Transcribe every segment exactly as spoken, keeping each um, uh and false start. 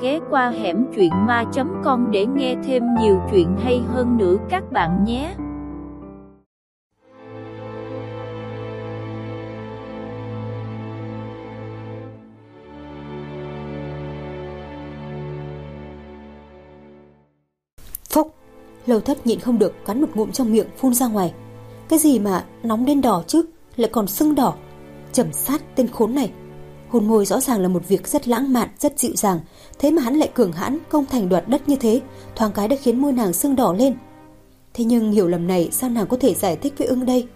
ghé qua hẻm truyện ma chấm com để nghe thêm nhiều chuyện hay hơn nữa các bạn nhé. Phốc, Lâu Thất nhịn không được cắn một ngụm trong miệng phun ra ngoài. Cái gì mà nóng đến đỏ chứ, lại còn sưng đỏ. Trầm Sát tên khốn này. Hôn môi rõ ràng là một việc rất lãng mạn, rất dịu dàng, thế mà hắn lại cường hãn công thành đoạt đất như thế, thoáng cái đã khiến môi nàng sưng đỏ lên. Thế nhưng hiểu lầm này sao nàng có thể giải thích với Ưng đây?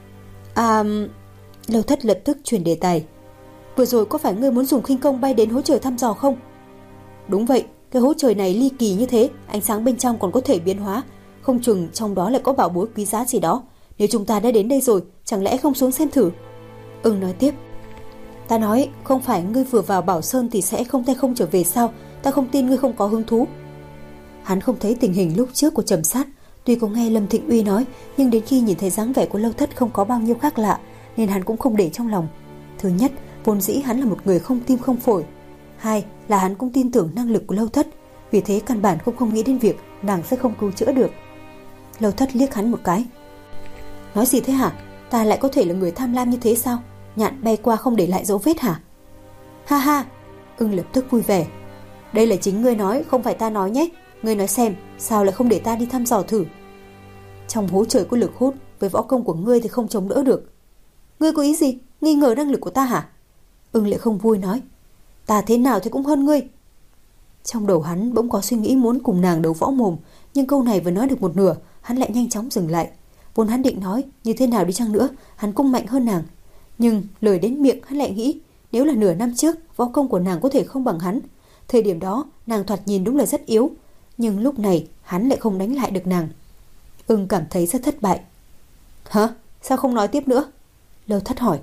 À, Lâu Thất lập tức chuyển đề tài. Vừa rồi có phải ngươi muốn dùng khinh công bay đến hố trời thăm dò không? Đúng vậy, cái hố trời này ly kỳ như thế, ánh sáng bên trong còn có thể biến hóa, không chừng trong đó lại có bảo bối quý giá gì đó. Nếu chúng ta đã đến đây rồi, chẳng lẽ không xuống xem thử? Ưng nói tiếp. Ta nói, không phải ngươi vừa vào Bảo Sơn thì sẽ không tay không trở về sao? Ta không tin ngươi không có hứng thú. Hắn không thấy tình hình lúc trước của Trầm Sát, tuy có nghe Lâm Thịnh Uy nói, nhưng đến khi nhìn thấy dáng vẻ của Lâu Thất không có bao nhiêu khác lạ, nên hắn cũng không để trong lòng. Thứ nhất, vốn dĩ hắn là một người không tim không phổi. Hai là hắn cũng tin tưởng năng lực của Lâu Thất, vì thế căn bản không không nghĩ đến việc nàng sẽ không cứu chữa được. Lâu Thất liếc hắn một cái. Nói gì thế hả? Ta lại có thể là người tham lam như thế sao? Nhạn bay qua không để lại dấu vết hả? Ha ha, Ưng lập tức vui vẻ. Đây là chính ngươi nói, không phải ta nói nhé. Ngươi nói xem, sao lại không để ta đi thăm dò thử? Trong hố trời có lực hút, với võ công của ngươi thì không chống đỡ được. Ngươi có ý gì? Nghi ngờ năng lực của ta hả? Ưng lại không vui nói. Ta thế nào thì cũng hơn ngươi. Trong đầu hắn bỗng có suy nghĩ muốn cùng nàng đấu võ mồm, nhưng câu này vừa nói được một nửa, hắn lại nhanh chóng dừng lại. Vốn hắn định nói, như thế nào đi chăng nữa, hắn cũng mạnh hơn nàng. Nhưng lời đến miệng hắn lại nghĩ, nếu là nửa năm trước, võ công của nàng có thể không bằng hắn. Thời điểm đó, nàng thoạt nhìn đúng là rất yếu, nhưng lúc này hắn lại không đánh lại được nàng. Ưng cảm thấy rất thất bại. Hả? Sao không nói tiếp nữa? Lâu Thất hỏi.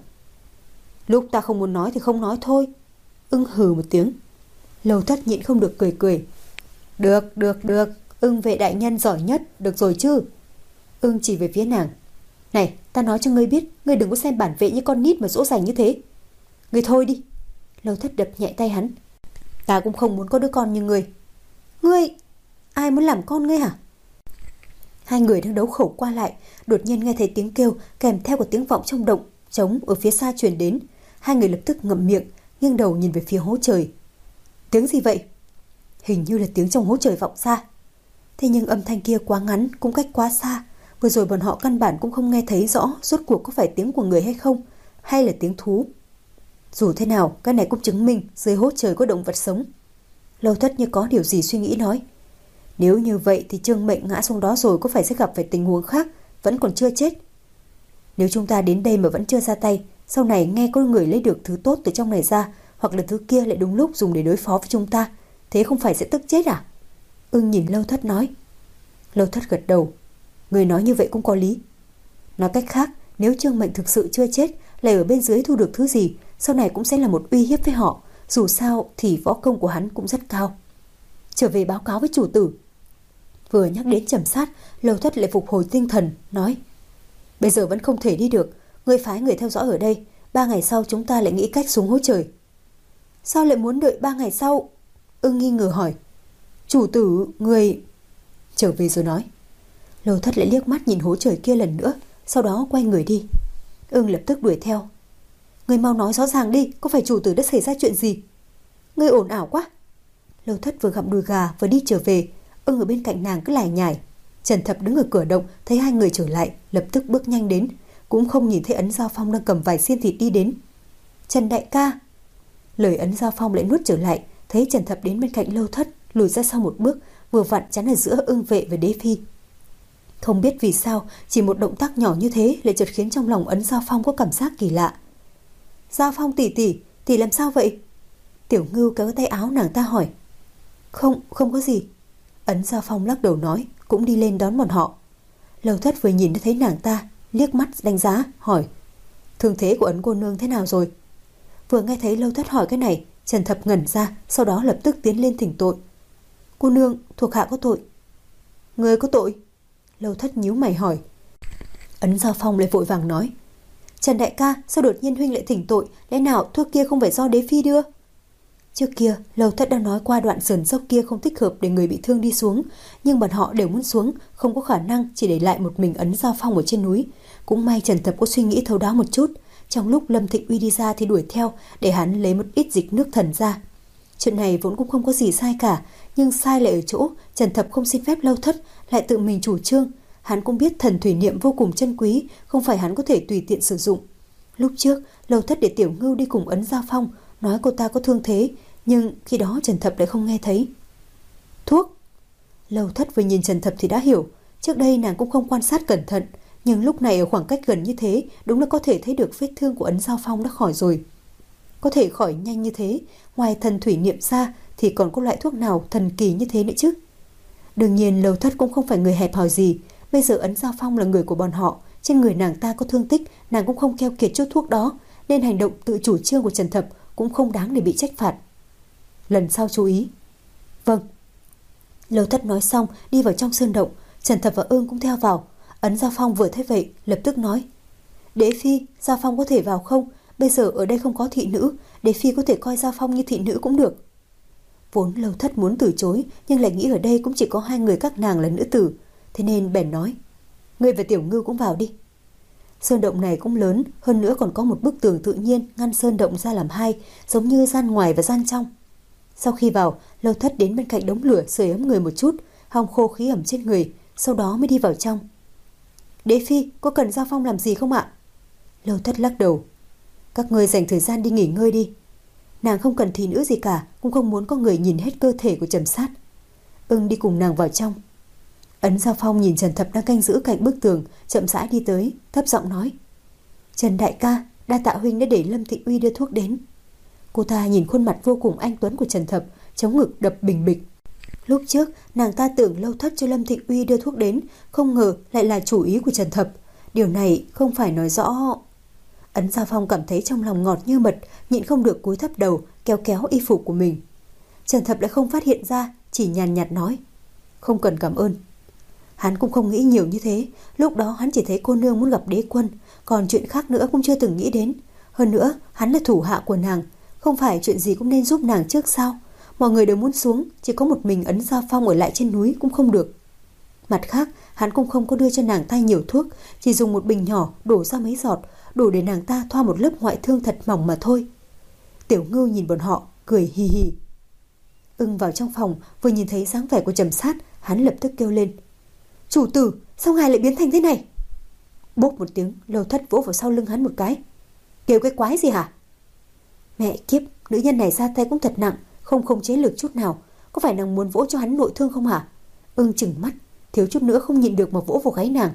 Lúc ta không muốn nói thì không nói thôi. Ưng hừ một tiếng. Lâu Thất nhịn không được cười cười. Được, được, được, Ưng vệ đại nhân giỏi nhất, được rồi chứ. Ưng chỉ về phía nàng. Này, ta nói cho ngươi biết, ngươi đừng có xem bản vệ như con nít mà dỗ dành như thế. Ngươi thôi đi. Lâu Thất đập nhẹ tay hắn. Ta cũng không muốn có đứa con như ngươi. Ngươi, ai muốn làm con ngươi hả? Hai người đang đấu khẩu qua lại, đột nhiên nghe thấy tiếng kêu kèm theo một tiếng vọng trong động trống ở phía xa truyền đến. Hai người lập tức ngậm miệng, nghiêng đầu nhìn về phía hố trời. Tiếng gì vậy? Hình như là tiếng trong hố trời vọng ra. Thế nhưng âm thanh kia quá ngắn, cũng cách quá xa. Vừa rồi bọn họ căn bản cũng không nghe thấy rõ rốt cuộc có phải tiếng của người hay không, hay là tiếng thú. Dù thế nào, cái này cũng chứng minh dưới hố trời có động vật sống. Lâu Thất như có điều gì suy nghĩ nói. Nếu như vậy thì Trương Mệnh ngã xuống đó rồi có phải sẽ gặp phải tình huống khác, vẫn còn chưa chết. Nếu chúng ta đến đây mà vẫn chưa ra tay, sau này nghe có người lấy được thứ tốt từ trong này ra, hoặc là thứ kia lại đúng lúc dùng để đối phó với chúng ta, thế không phải sẽ tức chết à? Ưng nhìn Lâu Thất nói. Lâu Thất gật đầu. Người nói như vậy cũng có lý. Nói cách khác, nếu Trương Mệnh thực sự chưa chết, lại ở bên dưới thu được thứ gì, sau này cũng sẽ là một uy hiếp với họ. Dù sao thì võ công của hắn cũng rất cao. Trở về báo cáo với chủ tử. Vừa nhắc đến Trầm Sát, Lâu Thất lại phục hồi tinh thần, nói. Bây giờ vẫn không thể đi được, ngươi phái người theo dõi ở đây. Ba ngày sau chúng ta lại nghĩ cách xuống hố trời. Sao lại muốn đợi ba ngày sau? Ưng nghi ngờ hỏi. Chủ tử, người... Trở về rồi nói. Lâu Thất lại liếc mắt nhìn hố trời kia lần nữa, sau đó quay người đi. Ưng lập tức đuổi theo. Người mau nói rõ ràng đi, có phải chủ tử đã xảy ra chuyện gì? Ngươi ồn ào quá. Lâu Thất vừa gặm đùi gà vừa đi trở về. Ưng ở bên cạnh nàng cứ lải nhải. Trần Thập đứng ở cửa động thấy hai người trở lại, lập tức bước nhanh đến, cũng không nhìn thấy Ấn Giao Phong đang cầm vài xiên thịt đi đến. Trần đại ca. Lời Ấn Giao Phong lại nuốt trở lại, thấy Trần Thập đến bên cạnh Lâu Thất, lùi ra sau một bước, vừa vặn chắn ở giữa Ưng vệ và Đế Phi. Không biết vì sao, chỉ một động tác nhỏ như thế lại chợt khiến trong lòng Ấn Giao Phong có cảm giác kỳ lạ. Giao Phong tỷ tỷ, tỷ làm sao vậy? Tiểu Ngưu kéo tay áo nàng ta hỏi. Không, không có gì. Ấn Giao Phong lắc đầu nói, cũng đi lên đón bọn họ. Lâu Thất vừa nhìn thấy nàng ta, liếc mắt đánh giá, hỏi. Thương thế của Ấn cô nương thế nào rồi? Vừa nghe thấy Lâu Thất hỏi cái này, Trần Thập ngẩn ra, sau đó lập tức tiến lên thỉnh tội. Cô nương, thuộc hạ có tội. Người có tội? Lâu Thất nhíu mày hỏi. Ấn Giao Phong lại vội vàng nói. Trần đại ca, sao đột nhiên huynh lại thỉnh tội? Lẽ nào thuốc kia không phải do Đế Phi đưa? Trước kia, Lâu Thất đã nói qua đoạn sườn dốc kia không thích hợp để người bị thương đi xuống, nhưng bọn họ đều muốn xuống, không có khả năng chỉ để lại một mình Ấn Giao Phong ở trên núi. Cũng may Trần Thập có suy nghĩ thấu đáo một chút, trong lúc Lâm Thịnh Uy đi ra thì đuổi theo để hắn lấy một ít dịch nước thần ra. Chuyện này vốn cũng không có gì sai cả, nhưng sai lại ở chỗ Trần Thập không xin phép Lâu Thất, lại tự mình chủ trương. Hắn cũng biết thần thủy niệm vô cùng chân quý, không phải hắn có thể tùy tiện sử dụng. Lúc trước, Lâu Thất để Tiểu Ngưu đi cùng Ấn Giao Phong, nói cô ta có thương thế, nhưng khi đó Trần Thập lại không nghe thấy. Thuốc. Lâu Thất vừa nhìn Trần Thập thì đã hiểu, trước đây nàng cũng không quan sát cẩn thận, nhưng lúc này ở khoảng cách gần như thế, đúng là có thể thấy được vết thương của Ấn Giao Phong đã khỏi rồi. Có thể khỏi nhanh như thế, ngoài thần thủy niệm ra thì còn có loại thuốc nào thần kỳ như thế nữa chứ? Đương nhiên Lâu Thất cũng không phải người hẹp hòi gì, bây giờ Ấn Giao Phong là người của bọn họ, trên người nàng ta có thương tích, nàng cũng không keo kiệt chút thuốc đó, nên hành động tự chủ trương của Trần Thập cũng không đáng để bị trách phạt. Lần sau chú ý. Vâng. Lâu Thất nói xong đi vào trong sơn động, Trần Thập và Ưng cũng theo vào. Ấn Giao Phong vừa thấy vậy lập tức nói: Đế phi, Giao Phong có thể vào không? Bây giờ ở đây không có thị nữ, Đế phi có thể coi Giao Phong như thị nữ cũng được. Vốn Lâu Thất muốn từ chối, nhưng lại nghĩ ở đây cũng chỉ có hai người các nàng là nữ tử, thế nên bèn nói: Ngươi và Tiểu Ngưu cũng vào đi. Sơn động này cũng lớn, hơn nữa còn có một bức tường tự nhiên ngăn sơn động ra làm hai, giống như gian ngoài và gian trong. Sau khi vào, Lâu Thất đến bên cạnh đống lửa sưởi ấm người một chút, hong khô khí ẩm trên người, sau đó mới đi vào trong. Đế phi, có cần Giao Phong làm gì không ạ? Lâu Thất lắc đầu. Các ngươi dành thời gian đi nghỉ ngơi đi. Nàng không cần thị nữ gì cả, cũng không muốn có người nhìn hết cơ thể của Trầm Sát. Ưng đi cùng nàng vào trong. Ấn Giao Phong nhìn Trần Thập đang canh giữ cạnh bức tường, chậm rãi đi tới, thấp giọng nói: Trần đại ca, đa tạ huynh đã để Lâm Thị Uy đưa thuốc đến. Cô ta nhìn khuôn mặt vô cùng anh tuấn của Trần Thập, chống ngực đập bình bịch. Lúc trước, nàng ta tưởng Lâu Thất cho Lâm Thị Uy đưa thuốc đến, không ngờ lại là chủ ý của Trần Thập. Điều này không phải nói rõ. Ấn Giao Phong cảm thấy trong lòng ngọt như mật, nhịn không được cúi thấp đầu, kéo kéo y phục của mình. Trần Thập lại không phát hiện ra, chỉ nhàn nhạt nói: Không cần cảm ơn. Hắn cũng không nghĩ nhiều như thế, lúc đó hắn chỉ thấy cô nương muốn gặp đế quân, còn chuyện khác nữa cũng chưa từng nghĩ đến. Hơn nữa, hắn là thủ hạ của nàng, không phải chuyện gì cũng nên giúp nàng trước sao? Mọi người đều muốn xuống, chỉ có một mình Ấn Giao Phong ở lại trên núi cũng không được. Mặt khác, hắn cũng không có đưa cho nàng ta nhiều thuốc, chỉ dùng một bình nhỏ đổ ra mấy giọt, đủ để nàng ta thoa một lớp ngoại thương thật mỏng mà thôi. Tiểu Ngưu nhìn bọn họ, cười hì hì. Ưng vào trong phòng, vừa nhìn thấy dáng vẻ của Trầm Sát, hắn lập tức kêu lên: Chủ tử, sao ngài lại biến thành thế này? Bốp một tiếng, Lâu Thất vỗ vào sau lưng hắn một cái. Kêu cái quái gì hả? Mẹ kiếp, nữ nhân này ra tay cũng thật nặng, không không chế lực chút nào. Có phải nàng muốn vỗ cho hắn nội thương không hả? Ưng chừng mắt, thiếu chút nữa không nhịn được mà vỗ vào gáy nàng.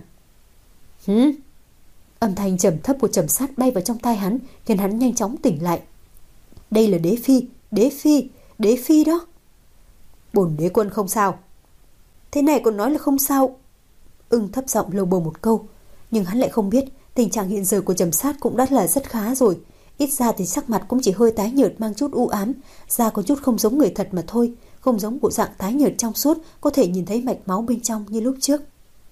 Hứ? Âm thanh trầm thấp của Trầm Sát bay vào trong tai hắn, khiến hắn nhanh chóng tỉnh lại. Đây là đế phi, đế phi, đế phi đó. Bổn đế quân không sao. Thế này còn nói là không sao. Ưng thấp giọng lầu bầu một câu, nhưng hắn lại không biết tình trạng hiện giờ của Trầm Sát cũng đã là rất khá rồi. Ít ra thì sắc mặt cũng chỉ hơi tái nhợt, mang chút u ám, da có chút không giống người thật mà thôi, không giống bộ dạng tái nhợt trong suốt, có thể nhìn thấy mạch máu bên trong như lúc trước.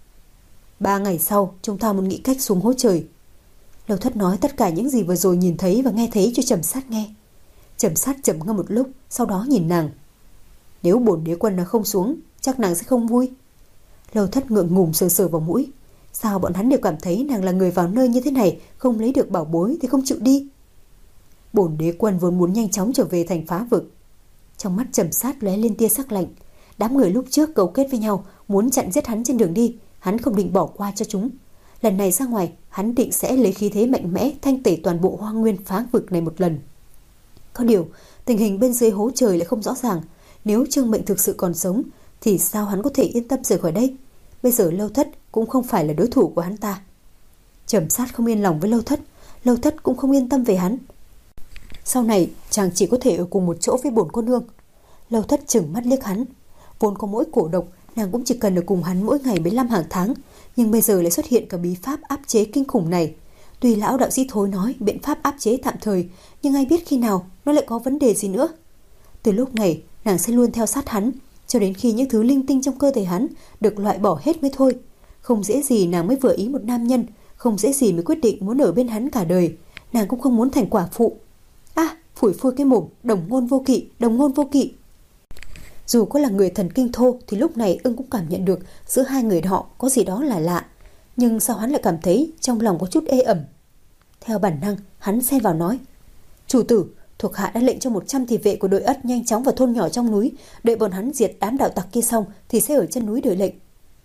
Ba ngày sau, chúng ta muốn nghĩ cách xuống hố trời. Lâu Thất nói tất cả những gì vừa rồi nhìn thấy và nghe thấy cho Trầm Sát nghe. Trầm Sát trầm ngâm một lúc, sau đó nhìn nàng. Nếu bổn đế quân là không xuống, chắc nàng sẽ không vui. Lâu Thất ngượng ngùng sờ sờ vào mũi. Sao bọn hắn đều cảm thấy nàng là người vào nơi như thế này, không lấy được bảo bối thì không chịu đi. Bổn đế quân vốn muốn nhanh chóng trở về thành phá vực. Trong mắt Trầm Sát lóe lên tia sắc lạnh. Đám người lúc trước cấu kết với nhau, muốn chặn giết hắn trên đường đi, hắn không định bỏ qua cho chúng. Lần này ra ngoài, hắn định sẽ lấy khí thế mạnh mẽ thanh tẩy toàn bộ hoang nguyên phá vực này một lần. Có điều, tình hình bên dưới hố trời lại không rõ ràng. Nếu Trương Mệnh thực sự còn sống, thì sao hắn có thể yên tâm rời khỏi đây? Bây giờ Lâu Thất cũng không phải là đối thủ của hắn ta. Trầm Sát không yên lòng với Lâu Thất, Lâu Thất cũng không yên tâm về hắn. Sau này chàng chỉ có thể ở cùng một chỗ với bổn cô nương. Lâu Thất chừng mắt liếc hắn. Vốn có mỗi cổ độc, nàng cũng chỉ cần ở cùng hắn mỗi ngày mấy năm hàng tháng, nhưng bây giờ lại xuất hiện cả bí pháp áp chế kinh khủng này. Tuy lão đạo sĩ Thối nói biện pháp áp chế tạm thời, nhưng ai biết khi nào nó lại có vấn đề gì nữa. Từ lúc này, nàng sẽ luôn theo sát hắn, cho đến khi những thứ linh tinh trong cơ thể hắn được loại bỏ hết mới thôi. Không dễ gì nàng mới vừa ý một nam nhân, không dễ gì mới quyết định muốn ở bên hắn cả đời. Nàng cũng không muốn thành quả phụ. À, phủi phủi cái mồm, đồng ngôn vô kỵ, đồng ngôn vô kỵ. Dù có là người thần kinh thô thì lúc này ưng cũng cảm nhận được giữa hai người họ có gì đó là lạ. Nhưng sao hắn lại cảm thấy trong lòng có chút ê ẩm. Theo bản năng, hắn xen vào nói: Chủ tử, thuộc hạ đã lệnh cho một trăm thị vệ của đội Ất nhanh chóng vào thôn nhỏ trong núi, đợi bọn hắn diệt đám đạo tặc kia xong thì sẽ ở chân núi đợi lệnh.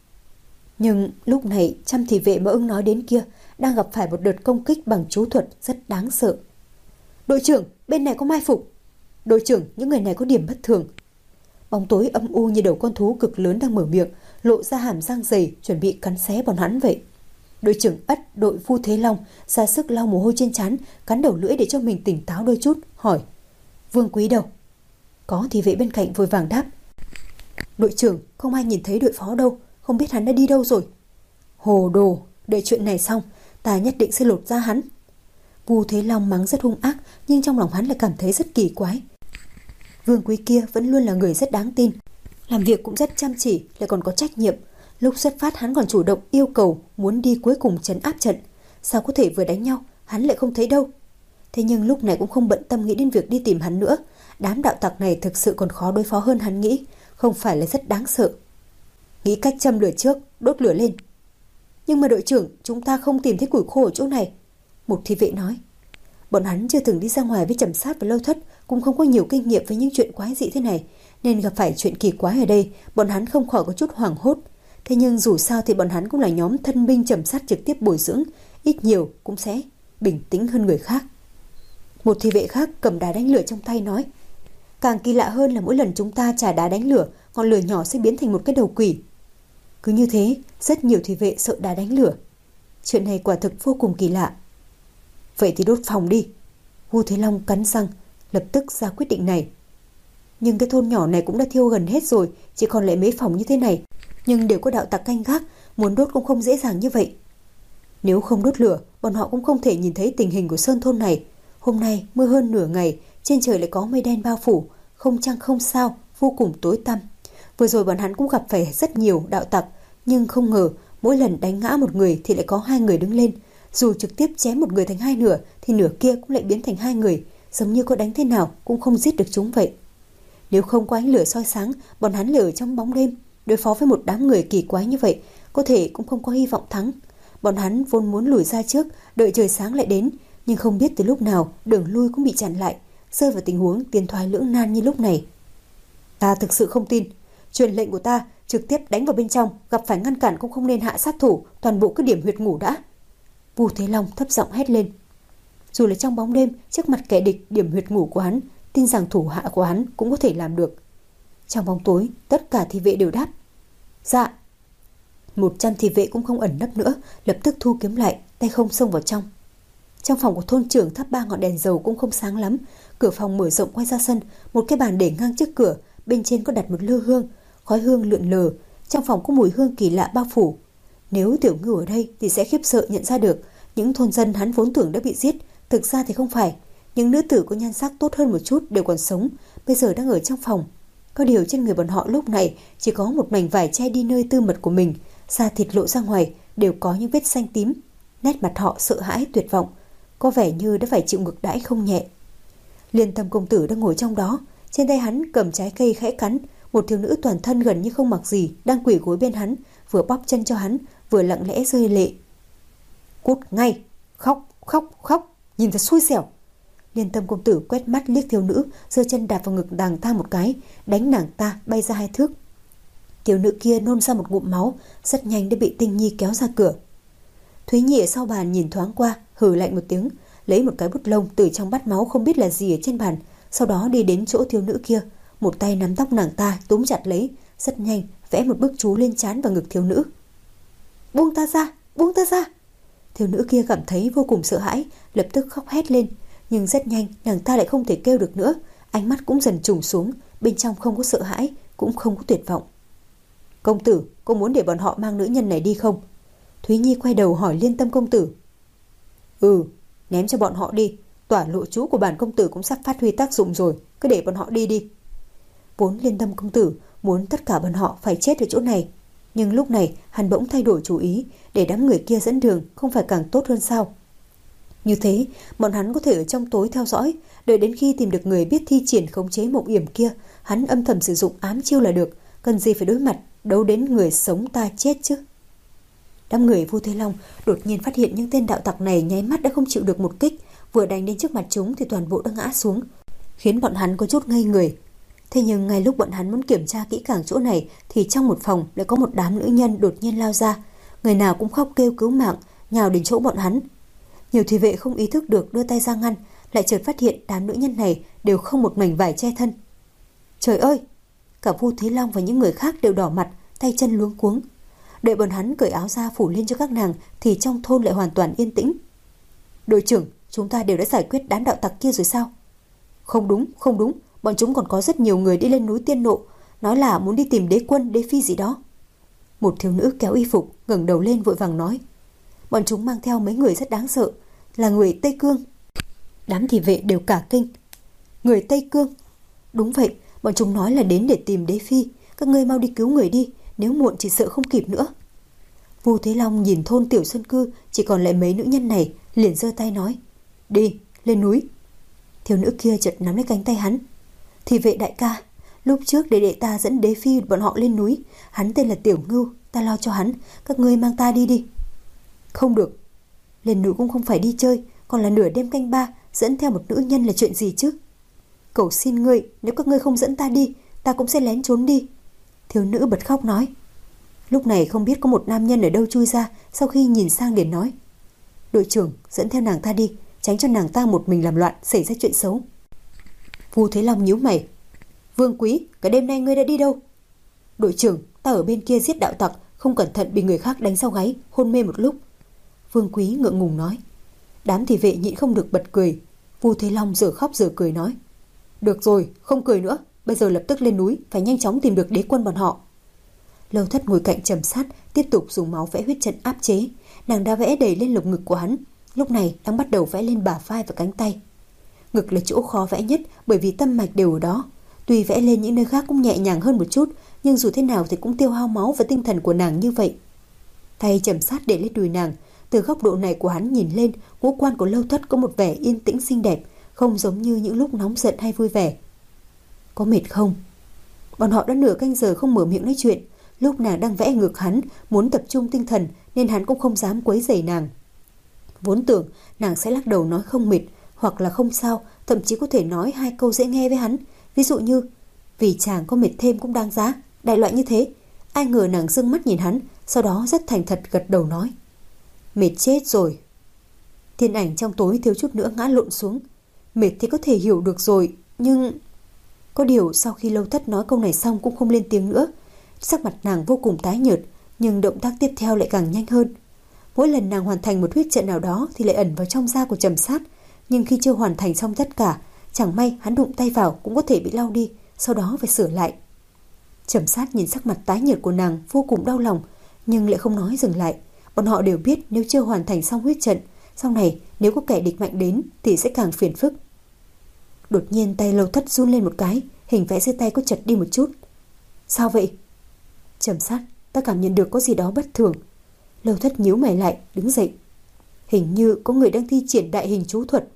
Nhưng lúc này trăm thị vệ mà ưng nói đến kia đang gặp phải một đợt công kích bằng chú thuật rất đáng sợ. Đội trưởng, bên này có mai phục. Đội trưởng, những người này có điểm bất thường. Bóng tối âm u như đầu con thú cực lớn đang mở miệng, lộ ra hàm răng dày chuẩn bị cắn xé bọn hắn vậy. Đội trưởng Ất đội Vu Thế Long ra sức lau mồ hôi trên trán, cắn đầu lưỡi để cho mình tỉnh táo đôi chút, hỏi: Vương Quý đâu? Có thị vệ bên cạnh vội vàng đáp: Đội trưởng, không ai nhìn thấy đội phó đâu, không biết hắn đã đi đâu rồi. Hồ đồ, đợi chuyện này xong, ta nhất định sẽ lột ra hắn. Vu Thế Long mắng rất hung ác, nhưng trong lòng hắn lại cảm thấy rất kỳ quái. Vương Quý kia vẫn luôn là người rất đáng tin, làm việc cũng rất chăm chỉ, lại còn có trách nhiệm. Lúc xuất phát hắn còn chủ động yêu cầu muốn đi cuối cùng trấn áp trận. Sao có thể vừa đánh nhau hắn lại không thấy đâu? Thế nhưng lúc này cũng không bận tâm nghĩ đến việc đi tìm hắn nữa. Đám đạo tặc này thực sự còn khó đối phó hơn hắn nghĩ, không phải là rất đáng sợ. Nghĩ cách châm lửa trước, đốt lửa lên. Nhưng mà đội trưởng, chúng ta không tìm thấy củi khô ở chỗ này. Một thị vệ nói. Bọn hắn chưa từng đi ra ngoài với Trầm Sát và Lâu Thất, cũng không có nhiều kinh nghiệm với những chuyện quái dị thế này, nên gặp phải chuyện kỳ quái ở đây, bọn hắn không khỏi có chút hoảng hốt. Thế nhưng dù sao thì bọn hắn cũng là nhóm thân binh Trầm Sát trực tiếp bồi dưỡng, ít nhiều cũng sẽ bình tĩnh hơn người khác. Một thị vệ khác cầm đá đánh lửa trong tay nói: Càng kỳ lạ hơn là mỗi lần chúng ta chà đá đánh lửa, ngọn lửa nhỏ sẽ biến thành một cái đầu quỷ. Cứ như thế, rất nhiều thị vệ sợ đá đánh lửa. Chuyện này quả thực vô cùng kỳ lạ. Vậy thì đốt phòng đi. Vu Thế Long cắn răng, lập tức ra quyết định này. Nhưng cái thôn nhỏ này cũng đã thiêu gần hết rồi, chỉ còn lại mấy phòng như thế này. Nhưng đều có đạo tặc canh gác, muốn đốt cũng không dễ dàng như vậy. Nếu không đốt lửa, bọn họ cũng không thể nhìn thấy tình hình của sơn thôn này. Hôm nay mưa hơn nửa ngày, trên trời lại có mây đen bao phủ, không trăng không sao, vô cùng tối tăm. Vừa rồi bọn hắn cũng gặp phải rất nhiều đạo tặc, nhưng không ngờ mỗi lần đánh ngã một người thì lại có hai người đứng lên. Dù trực tiếp chém một người thành hai nửa thì nửa kia cũng lại biến thành hai người, giống như có đánh thế nào cũng không giết được chúng vậy. Nếu không có ánh lửa soi sáng, bọn hắn lại ở trong bóng đêm, đối phó với một đám người kỳ quái như vậy, có thể cũng không có hy vọng thắng. Bọn hắn vốn muốn lùi ra trước, đợi trời sáng lại đến, nhưng không biết từ lúc nào đường lui cũng bị chặn lại, rơi vào tình huống tiến thoái lưỡng nan như lúc này. Ta thực sự không tin. Truyền lệnh của ta trực tiếp đánh vào bên trong, gặp phải ngăn cản cũng không nên hạ sát thủ, toàn bộ cứ điểm huyệt ngủ đã. Vu Thế Long thấp giọng hét lên. Dù là trong bóng đêm, trước mặt kẻ địch, điểm huyệt ngủ của hắn, tin rằng thủ hạ của hắn cũng có thể làm được. Trong bóng tối, tất cả thị vệ đều đáp: Dạ. Một trăm thị vệ cũng không ẩn nấp nữa, lập tức thu kiếm lại, tay không xông vào trong. Trong phòng của thôn trưởng thắp ba ngọn đèn dầu cũng không sáng lắm. Cửa phòng mở rộng quay ra sân, một cái bàn để ngang trước cửa, bên trên có đặt một lư hương, khói hương lượn lờ. Trong phòng có mùi hương kỳ lạ bao phủ. Nếu Tiểu Ngưu ở đây thì sẽ khiếp sợ nhận ra được những thôn dân hắn vốn tưởng đã bị giết, thực ra thì không phải. Những nữ tử có nhan sắc tốt hơn một chút đều còn sống, bây giờ đang ở trong phòng. Có điều trên người bọn họ lúc này chỉ có một mảnh vải che đi nơi tư mật của mình, da thịt lộ ra ngoài đều có những vết xanh tím. Nét mặt họ sợ hãi tuyệt vọng, có vẻ như đã phải chịu ngược đãi không nhẹ. Liên Tâm công tử đang ngồi trong đó, trên tay hắn cầm trái cây khẽ cắn. Một thiếu nữ toàn thân gần như không mặc gì đang quỳ gối bên hắn, vừa bóp chân cho hắn, vừa lặng lẽ rơi lệ. Cút ngay, khóc khóc khóc, nhìn thật xui xẻo. Liên Tâm công tử quét mắt liếc thiếu nữ, giơ chân đạp vào ngực nàng ta một cái, đánh nàng ta bay ra hai thước. Thiếu nữ kia nôn ra một ngụm máu, rất nhanh đã bị Tinh Nhi kéo ra cửa. Thúy Nhi ở sau bàn nhìn thoáng qua, hừ lạnh một tiếng, lấy một cái bút lông từ trong bát máu không biết là gì ở trên bàn, sau đó đi đến chỗ thiếu nữ kia, một tay nắm tóc nàng ta túm chặt lấy, rất nhanh vẽ một bức chú lên trán và ngực thiếu nữ. Buông ta ra, buông ta ra. Thiếu nữ kia cảm thấy vô cùng sợ hãi, lập tức khóc hét lên, nhưng rất nhanh nàng ta lại không thể kêu được nữa, ánh mắt cũng dần trùng xuống, bên trong không có sợ hãi, cũng không có tuyệt vọng. Công tử, có muốn để bọn họ mang nữ nhân này đi không? Thúy Nhi quay đầu hỏi Liên Tâm công tử. Ừ, ném cho bọn họ đi, tỏa lộ chú của bản công tử cũng sắp phát huy tác dụng rồi, cứ để bọn họ đi đi. Vốn Liên Tâm công tử muốn tất cả bọn họ phải chết ở chỗ này, nhưng lúc này hắn bỗng thay đổi chủ ý, để đám người kia dẫn đường không phải càng tốt hơn sao? Như thế, bọn hắn có thể ở trong tối theo dõi, đợi đến khi tìm được người biết thi triển khống chế mộng yểm kia, hắn âm thầm sử dụng ám chiêu là được, cần gì phải đối mặt, đấu đến người sống ta chết chứ. Đám người Vu Thế Long đột nhiên phát hiện những tên đạo tặc này nháy mắt đã không chịu được một kích, vừa đánh đến trước mặt chúng thì toàn bộ đã ngã xuống, khiến bọn hắn có chút ngây người. Thế nhưng ngay lúc bọn hắn muốn kiểm tra kỹ càng chỗ này thì trong một phòng lại có một đám nữ nhân đột nhiên lao ra, người nào cũng khóc kêu cứu mạng, nhào đến chỗ bọn hắn. Nhiều thị vệ không ý thức được đưa tay ra ngăn, lại chợt phát hiện đám nữ nhân này đều không một mảnh vải che thân. Trời ơi! Cả Vu Thế Long và những người khác đều đỏ mặt, tay chân luống cuống. Đợi bọn hắn cởi áo ra phủ lên cho các nàng thì trong thôn lại hoàn toàn yên tĩnh. Đội trưởng, chúng ta đều đã giải quyết đám đạo tặc kia rồi sao? Không đúng, không đúng, bọn chúng còn có rất nhiều người đi lên núi Tiên Nộ, nói là muốn đi tìm đế quân, đế phi gì đó. Một thiếu nữ kéo y phục, ngẩng đầu lên vội vàng nói. Bọn chúng mang theo mấy người rất đáng sợ, là người Tây Cương. Đám thị vệ đều cả kinh. Người Tây Cương? Đúng vậy, bọn chúng nói là đến để tìm đế phi, các ngươi mau đi cứu người đi, nếu muộn chỉ sợ không kịp nữa. Vu Thế Long nhìn thôn tiểu xuân cư chỉ còn lại mấy nữ nhân này, liền giơ tay nói. Đi, lên núi. Thiếu nữ kia chợt nắm lấy cánh tay hắn. Thị vệ đại ca, lúc trước để đệ ta dẫn đế phi bọn họ lên núi, hắn tên là Tiểu Ngưu, ta lo cho hắn, các ngươi mang ta đi đi. Không được, lên núi cũng không phải đi chơi, còn là nửa đêm canh ba, dẫn theo một nữ nhân là chuyện gì chứ? Cầu xin ngươi, nếu các ngươi không dẫn ta đi, ta cũng sẽ lén trốn đi. Thiếu nữ bật khóc nói. Lúc này không biết có một nam nhân ở đâu chui ra, sau khi nhìn sang liền nói. Đội trưởng, dẫn theo nàng ta đi, tránh cho nàng ta một mình làm loạn, xảy ra chuyện xấu. Vu Thế Long nhíu mày. Vương Quý, cả đêm nay ngươi đã đi đâu? Đội trưởng, ta ở bên kia giết đạo tặc, không cẩn thận bị người khác đánh sau gáy, hôn mê một lúc. Vương Quý ngượng ngùng nói. Đám thị vệ nhịn không được bật cười. Vu Thế Long giờ khóc giờ cười nói. Được rồi, không cười nữa, bây giờ lập tức lên núi, phải nhanh chóng tìm được đế quân bọn họ. Lâu Thất ngồi cạnh Trầm Sát, tiếp tục dùng máu vẽ huyết trận áp chế. Nàng đã vẽ đầy lên lồng ngực của hắn, lúc này đang bắt đầu vẽ lên bả vai và cánh tay. Ngực là chỗ khó vẽ nhất, bởi vì tâm mạch đều ở đó. Tuy vẽ lên những nơi khác cũng nhẹ nhàng hơn một chút, nhưng dù thế nào thì cũng tiêu hao máu và tinh thần của nàng như vậy. Tay Trầm Sát để lên đùi nàng, từ góc độ này của hắn nhìn lên, ngũ quan của Lâu Thất có một vẻ yên tĩnh xinh đẹp, không giống như những lúc nóng giận hay vui vẻ. Có mệt không? Bọn họ đã nửa canh giờ không mở miệng nói chuyện. Lúc nàng đang vẽ ngực hắn, muốn tập trung tinh thần nên hắn cũng không dám quấy rầy nàng. Vốn tưởng nàng sẽ lắc đầu nói không mệt, hoặc là không sao, thậm chí có thể nói hai câu dễ nghe với hắn. Ví dụ như, vì chàng có mệt thêm cũng đáng giá, đại loại như thế. Ai ngờ nàng dương mắt nhìn hắn, sau đó rất thành thật gật đầu nói. Mệt chết rồi. Thiên ảnh trong tối thiếu chút nữa ngã lộn xuống. Mệt thì có thể hiểu được rồi, nhưng... Có điều sau khi Lâu Thất nói câu này xong cũng không lên tiếng nữa. Sắc mặt nàng vô cùng tái nhợt, nhưng động tác tiếp theo lại càng nhanh hơn. Mỗi lần nàng hoàn thành một huyết trận nào đó thì lại ẩn vào trong da của Trầm Sát, nhưng khi chưa hoàn thành xong tất cả, chẳng may hắn đụng tay vào cũng có thể bị lau đi, sau đó phải sửa lại. Trầm Sát nhìn sắc mặt tái nhợt của nàng vô cùng đau lòng, nhưng lại không nói dừng lại. Bọn họ đều biết nếu chưa hoàn thành xong huyết trận, sau này nếu có kẻ địch mạnh đến thì sẽ càng phiền phức. Đột nhiên tay Lâu Thất run lên một cái, hình vẽ dưới tay có chật đi một chút. Sao vậy? Trầm Sát, ta cảm nhận được có gì đó bất thường. Lâu Thất nhíu mày lại, đứng dậy. Hình như có người đang thi triển đại hình chú thuật.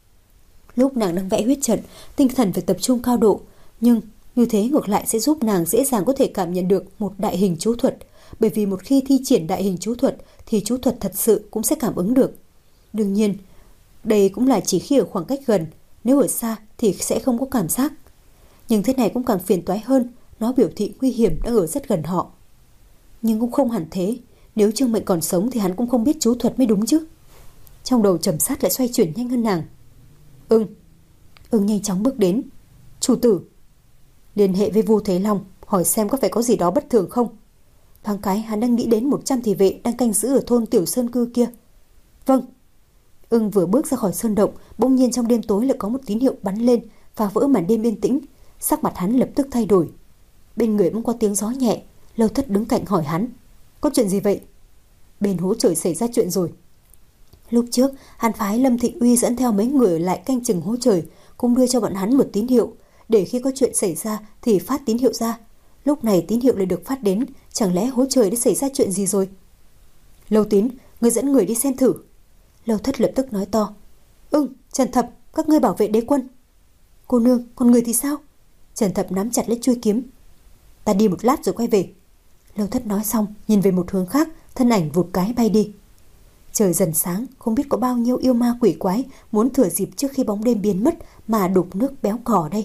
Lúc nàng đang vẽ huyết trận, tinh thần phải tập trung cao độ, nhưng như thế ngược lại sẽ giúp nàng dễ dàng có thể cảm nhận được một đại hình chú thuật, bởi vì một khi thi triển đại hình chú thuật thì chú thuật thật sự cũng sẽ cảm ứng được. Đương nhiên, đây cũng là chỉ khi ở khoảng cách gần, nếu ở xa thì sẽ không có cảm giác. Nhưng thế này cũng càng phiền toái hơn, nó biểu thị nguy hiểm đang ở rất gần họ. Nhưng cũng không hẳn thế, nếu Trương Mệnh còn sống thì hắn cũng không biết chú thuật mới đúng chứ. Trong đầu Trầm Sát lại xoay chuyển nhanh hơn nàng. Ưng Ưng nhanh chóng bước đến. Chủ tử, liên hệ với Vu Thế Long, hỏi xem có phải có gì đó bất thường không. Thoáng cái hắn đang nghĩ đến một trăm thị vệ đang canh giữ ở thôn Tiểu Sơn Cư kia. Vâng. Ưng vừa bước ra khỏi sơn động, bỗng nhiên trong đêm tối lại có một tín hiệu bắn lên, phá vỡ màn đêm yên tĩnh. Sắc mặt hắn lập tức thay đổi. Bên người bỗng có tiếng gió nhẹ. Lâu Thất đứng cạnh hỏi hắn. Có chuyện gì vậy? Bên hố trời xảy ra chuyện rồi. Lúc trước hắn phái Lâm Thịnh Uy dẫn theo mấy người ở lại canh chừng hố trời, cũng đưa cho bọn hắn một tín hiệu, để khi có chuyện xảy ra thì phát tín hiệu ra. Lúc này tín hiệu lại được phát đến, chẳng lẽ hố trời đã xảy ra chuyện gì rồi? Lâu Tín, người dẫn người đi xem thử. Lâu Thất lập tức nói to. Ưng, Trần Thập, các ngươi bảo vệ đế quân. Cô nương, còn người thì sao? Trần Thập nắm chặt lấy chuôi kiếm. Ta đi một lát rồi quay về. Lâu Thất nói xong, nhìn về một hướng khác, thân ảnh vụt cái bay đi. Trời dần sáng, không biết có bao nhiêu yêu ma quỷ quái muốn thừa dịp trước khi bóng đêm biến mất mà đục nước béo cỏ đây.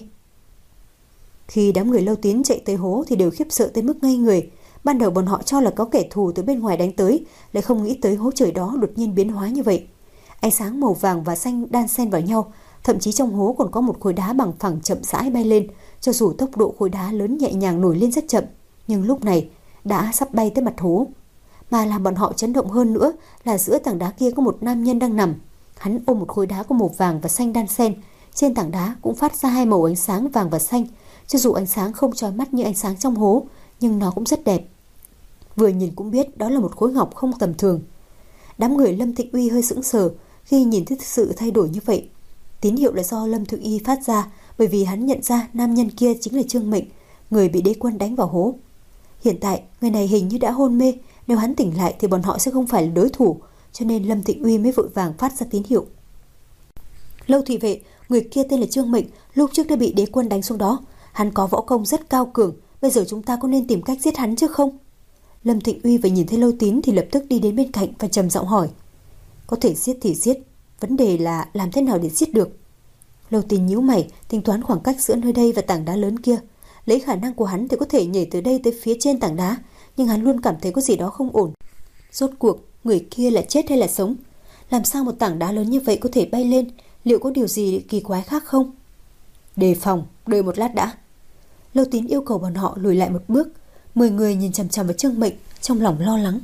Khi đám người Lâu Tín chạy tới hố thì đều khiếp sợ tới mức ngây người. Ban đầu bọn họ cho là có kẻ thù từ bên ngoài đánh tới, lại không nghĩ tới hố trời đó đột nhiên biến hóa như vậy. Ánh sáng màu vàng và xanh đan xen vào nhau, thậm chí trong hố còn có một khối đá bằng phẳng chậm rãi bay lên. Cho dù tốc độ khối đá lớn nhẹ nhàng nổi lên rất chậm, nhưng lúc này đã sắp bay tới mặt hố. Mà làm bọn họ chấn động hơn nữa là giữa tảng đá kia có một nam nhân đang nằm. Hắn ôm một khối đá có màu vàng và xanh đan xen. Trên tảng đá cũng phát ra hai màu ánh sáng vàng và xanh. Cho dù ánh sáng không chói mắt như ánh sáng trong hố, nhưng nó cũng rất đẹp. Vừa nhìn cũng biết đó là một khối ngọc không tầm thường. Đám người Lâm Thịnh Uy hơi sững sờ khi nhìn thấy sự thay đổi như vậy. Tín hiệu là do Lâm Thịnh Uy phát ra, bởi vì hắn nhận ra nam nhân kia chính là Trương Mệnh, người bị đế quân đánh vào hố. Hiện tại người này hình như đã hôn mê, nếu hắn tỉnh lại thì bọn họ sẽ không phải là đối thủ, cho nên Lâm Thịnh Uy mới vội vàng phát ra tín hiệu. Lâu thị vệ, người kia tên là Trương Mệnh, lúc trước đã bị đế quân đánh xuống đó. Hắn có võ công rất cao cường, bây giờ chúng ta có nên tìm cách giết hắn chứ không? Lâm Thịnh Uy vừa nhìn thấy Lâu Tín thì lập tức đi đến bên cạnh và trầm giọng hỏi. Có thể giết thì giết, vấn đề là làm thế nào để giết được? Lâu Tín nhíu mày, tính toán khoảng cách giữa nơi đây và tảng đá lớn kia. Lấy khả năng của hắn thì có thể nhảy từ đây tới phía trên tảng đá, nhưng hắn luôn cảm thấy có gì đó không ổn. Rốt cuộc, người kia là chết hay là sống? Làm sao một tảng đá lớn như vậy có thể bay lên? Liệu có điều gì kỳ quái khác không? Đề phòng, đợi một lát đã. Lâu Tín yêu cầu bọn họ lùi lại một bước. Mười người nhìn chằm chằm vào Trương Mệnh, trong lòng lo lắng.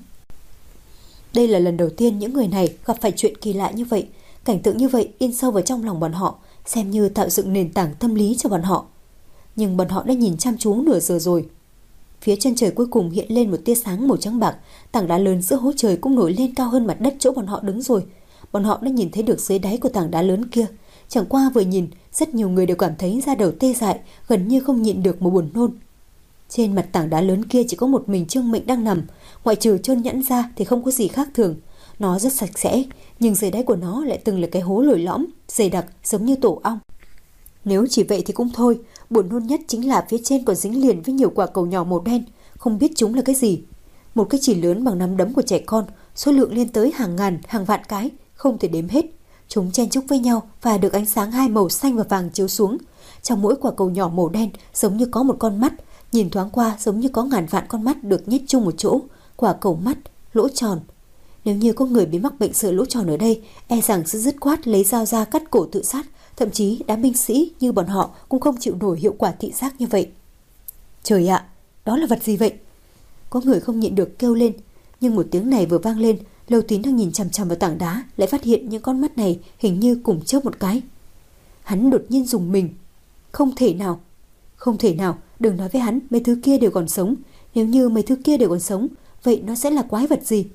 Đây là lần đầu tiên những người này gặp phải chuyện kỳ lạ như vậy. Cảnh tượng như vậy in sâu vào trong lòng bọn họ, xem như tạo dựng nền tảng tâm lý cho bọn họ. Nhưng bọn họ đã nhìn chăm chú nửa giờ rồi. Phía chân trời cuối cùng hiện lên một tia sáng màu trắng bạc. Tảng đá lớn giữa hố trời cũng nổi lên cao hơn mặt đất chỗ bọn họ đứng rồi. Bọn họ đã nhìn thấy được dưới đáy của tảng đá lớn kia. Chẳng qua vừa nhìn, rất nhiều người đều cảm thấy da đầu tê dại, gần như không nhịn được mà buồn nôn. Trên mặt tảng đá lớn kia chỉ có một mình Trương Mệnh đang nằm, ngoại trừ trơn nhẵn ra thì không có gì khác thường. Nó rất sạch sẽ, nhưng dưới đáy của nó lại từng là cái hố lồi lõm, dày đặc giống như tổ ong. Nếu chỉ vậy thì cũng thôi, buồn nôn nhất chính là phía trên còn dính liền với nhiều quả cầu nhỏ màu đen, không biết chúng là cái gì. Một cái chỉ lớn bằng nắm đấm của trẻ con, số lượng lên tới hàng ngàn, hàng vạn cái, không thể đếm hết. Chúng chen chúc với nhau và được ánh sáng hai màu xanh và vàng chiếu xuống. Trong mỗi quả cầu nhỏ màu đen giống như có một con mắt, nhìn thoáng qua giống như có ngàn vạn con mắt được nhét chung một chỗ. Quả cầu mắt, lỗ tròn. Nếu như có người bị mắc bệnh sợ lỗ tròn ở đây, e rằng sẽ dứt khoát lấy dao ra cắt cổ tự sát. Thậm chí đám binh sĩ như bọn họ cũng không chịu nổi hiệu quả thị giác như vậy. Trời ạ, đó là vật gì vậy? Có người không nhịn được kêu lên. Nhưng một tiếng này vừa vang lên, Lâu Tín đang nhìn chằm chằm vào tảng đá, lại phát hiện những con mắt này hình như cùng chớp một cái. Hắn đột nhiên rùng mình. Không thể nào, không thể nào, đừng nói với hắn mấy thứ kia đều còn sống. Nếu như mấy thứ kia đều còn sống, vậy nó sẽ là quái vật gì?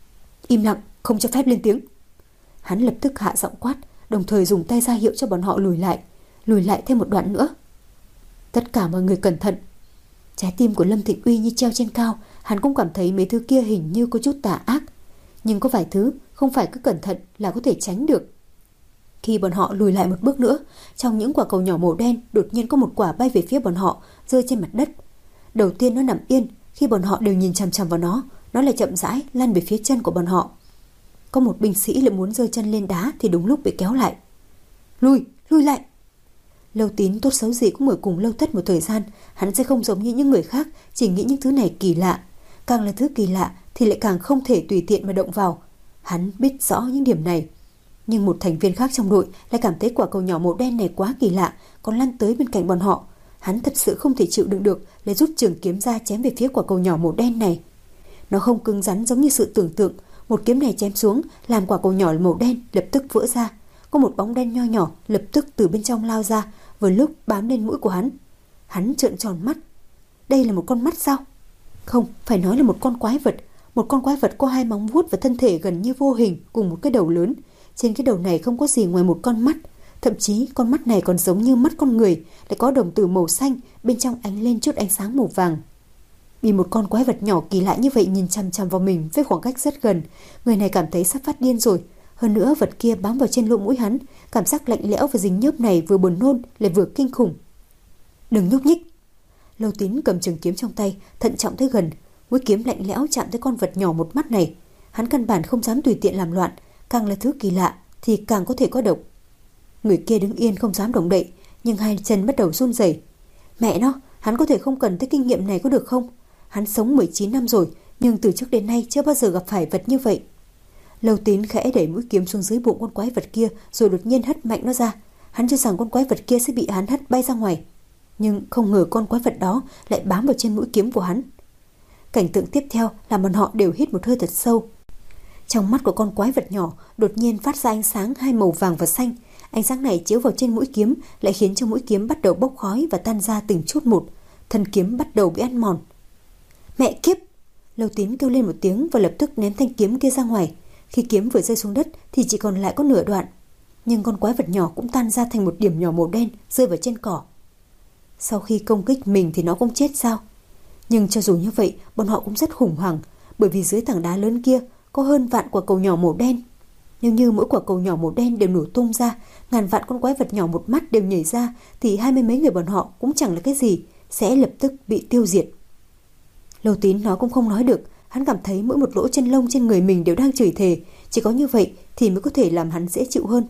Im lặng, không cho phép lên tiếng. Hắn lập tức hạ giọng quát, đồng thời dùng tay ra hiệu cho bọn họ lùi lại, lùi lại thêm một đoạn nữa. Tất cả mọi người cẩn thận. Trái tim của Lâm Thịnh Uy như treo trên cao, hắn cũng cảm thấy mấy thứ kia hình như có chút tà ác. Nhưng có vài thứ không phải cứ cẩn thận là có thể tránh được. Khi bọn họ lùi lại một bước nữa, trong những quả cầu nhỏ màu đen đột nhiên có một quả bay về phía bọn họ, rơi trên mặt đất. Đầu tiên nó nằm yên, khi bọn họ đều nhìn chằm chằm vào nó, nó lại chậm rãi lăn về phía chân của bọn họ. Có một binh sĩ lại muốn giơ chân lên đá thì đúng lúc bị kéo lại. Lùi, lùi lại. Lâu Tín tốt xấu gì cũng ở cùng Lâu Thất một thời gian, hắn sẽ không giống như những người khác, chỉ nghĩ những thứ này kỳ lạ. Càng là thứ kỳ lạ thì lại càng không thể tùy tiện mà động vào. Hắn biết rõ những điểm này. Nhưng một thành viên khác trong đội lại cảm thấy quả cầu nhỏ màu đen này quá kỳ lạ, còn lăn tới bên cạnh bọn họ. Hắn thật sự không thể chịu đựng được, lại rút trường kiếm ra chém về phía quả cầu nhỏ màu đen này. Nó không cứng rắn giống như sự tưởng tượng. Một kiếm này chém xuống làm quả cầu nhỏ màu đen lập tức vỡ ra. Có một bóng đen nho nhỏ lập tức từ bên trong lao ra, vừa lúc bám lên mũi của hắn. Hắn trợn tròn mắt. Đây là một con mắt sao? Không, phải nói là một con quái vật. Một con quái vật có hai móng vuốt và thân thể gần như vô hình cùng một cái đầu lớn. Trên cái đầu này không có gì ngoài một con mắt. Thậm chí con mắt này còn giống như mắt con người, lại có đồng tử màu xanh, bên trong ánh lên chút ánh sáng màu vàng. Bị một con quái vật nhỏ kỳ lạ như vậy nhìn chằm chằm vào mình với khoảng cách rất gần, người này cảm thấy sắp phát điên rồi. Hơn nữa vật kia bám vào trên lỗ mũi hắn, cảm giác lạnh lẽo và dính nhớp này vừa buồn nôn lại vừa kinh khủng. Đừng nhúc nhích. Lâu Tín cầm trường kiếm trong tay, thận trọng tới gần. Mũi kiếm lạnh lẽo chạm tới con vật nhỏ một mắt này. Hắn căn bản không dám tùy tiện làm loạn, càng là thứ kỳ lạ thì càng có thể có độc. Người kia đứng yên không dám động đậy, nhưng hai chân bắt đầu run rẩy. Mẹ nó, hắn có thể không cần tới kinh nghiệm này có được không? Hắn sống mười chín năm rồi, nhưng từ trước đến nay chưa bao giờ gặp phải vật như vậy. Lâu Tín khẽ đẩy mũi kiếm xuống dưới bụng con quái vật kia, rồi đột nhiên hất mạnh nó ra. Hắn cho rằng con quái vật kia sẽ bị hắn hất bay ra ngoài, nhưng không ngờ con quái vật đó lại bám vào trên mũi kiếm của hắn. Cảnh tượng tiếp theo làm bọn họ đều hít một hơi thật sâu. Trong mắt của con quái vật nhỏ đột nhiên phát ra ánh sáng hai màu vàng và xanh. Ánh sáng này chiếu vào trên mũi kiếm lại khiến cho mũi kiếm bắt đầu bốc khói và tan ra từng chút một. Thân kiếm bắt đầu bị ăn mòn. Mẹ kiếp! Lâu Tín kêu lên một tiếng và lập tức ném thanh kiếm kia ra ngoài. Khi kiếm vừa rơi xuống đất thì chỉ còn lại có nửa đoạn, nhưng con quái vật nhỏ cũng tan ra thành một điểm nhỏ màu đen rơi vào trên cỏ. Sau khi công kích mình thì nó cũng chết sao? Nhưng cho dù như vậy, bọn họ cũng rất khủng hoảng, bởi vì dưới tảng đá lớn kia có hơn vạn quả cầu nhỏ màu đen. Nếu như mỗi quả cầu nhỏ màu đen đều nổ tung ra, ngàn vạn con quái vật nhỏ một mắt đều nhảy ra, thì hai mươi mấy người bọn họ cũng chẳng là cái gì, sẽ lập tức bị tiêu diệt. Lâu Tín nó cũng không nói được, hắn cảm thấy mỗi một lỗ chân lông trên người mình đều đang chửi thề, chỉ có như vậy thì mới có thể làm hắn dễ chịu hơn.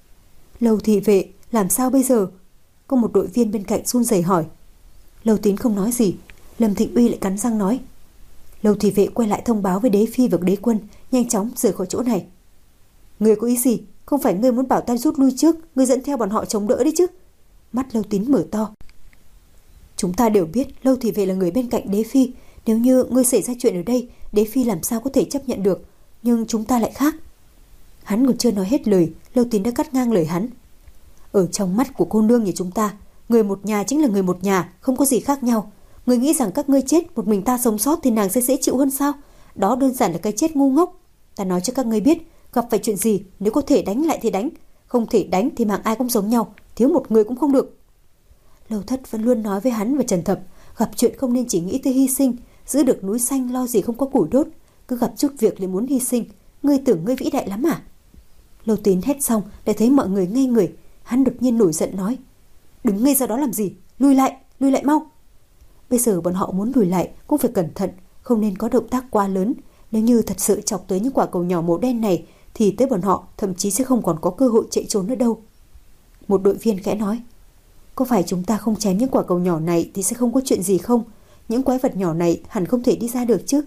Lâu thị vệ, làm sao bây giờ? Có một đội viên bên cạnh run rẩy hỏi. Lâu Tín không nói gì. Lâm Thịnh Uy lại cắn răng nói. Lâu thị vệ quay lại thông báo với đế phi và đế quân, nhanh chóng rời khỏi chỗ này. Ngươi có ý gì? Không phải ngươi muốn bảo ta rút lui trước, ngươi dẫn theo bọn họ chống đỡ đi chứ? Mắt Lâu Tín mở to. Chúng ta đều biết Lâu thị vệ là người bên cạnh đế phi. Nếu như ngươi xảy ra chuyện ở đây, đế phi làm sao có thể chấp nhận được? Nhưng chúng ta lại khác. Hắn còn chưa nói hết lời, Lâu Tín đã cắt ngang lời hắn. Ở trong mắt của cô nương nhà chúng ta, người một nhà chính là người một nhà, không có gì khác nhau. Người nghĩ rằng các ngươi chết, một mình ta sống sót thì nàng sẽ dễ chịu hơn sao? Đó đơn giản là cái chết ngu ngốc. Ta nói cho các ngươi biết, gặp phải chuyện gì, nếu có thể đánh lại thì đánh, không thể đánh thì mạng ai cũng giống nhau, thiếu một người cũng không được. Lâu Thất vẫn luôn nói với hắn và Trần Thập, gặp chuyện không nên chỉ nghĩ tới hy sinh, giữ được núi xanh lo gì không có củi đốt, cứ gặp chút việc lại muốn hy sinh, ngươi tưởng ngươi vĩ đại lắm à? Lâu Tín hét xong, lại thấy mọi người ngây người, hắn đột nhiên nổi giận nói: Đứng ngây ra đó làm gì, lùi lại, lùi lại mau. Bây giờ bọn họ muốn lùi lại cũng phải cẩn thận, không nên có động tác quá lớn. Nếu như thật sự chọc tới những quả cầu nhỏ màu đen này thì tới bọn họ thậm chí sẽ không còn có cơ hội chạy trốn nữa đâu. Một đội viên khẽ nói: Có phải chúng ta không chém những quả cầu nhỏ này thì sẽ không có chuyện gì không? Những quái vật nhỏ này hẳn không thể đi ra được chứ?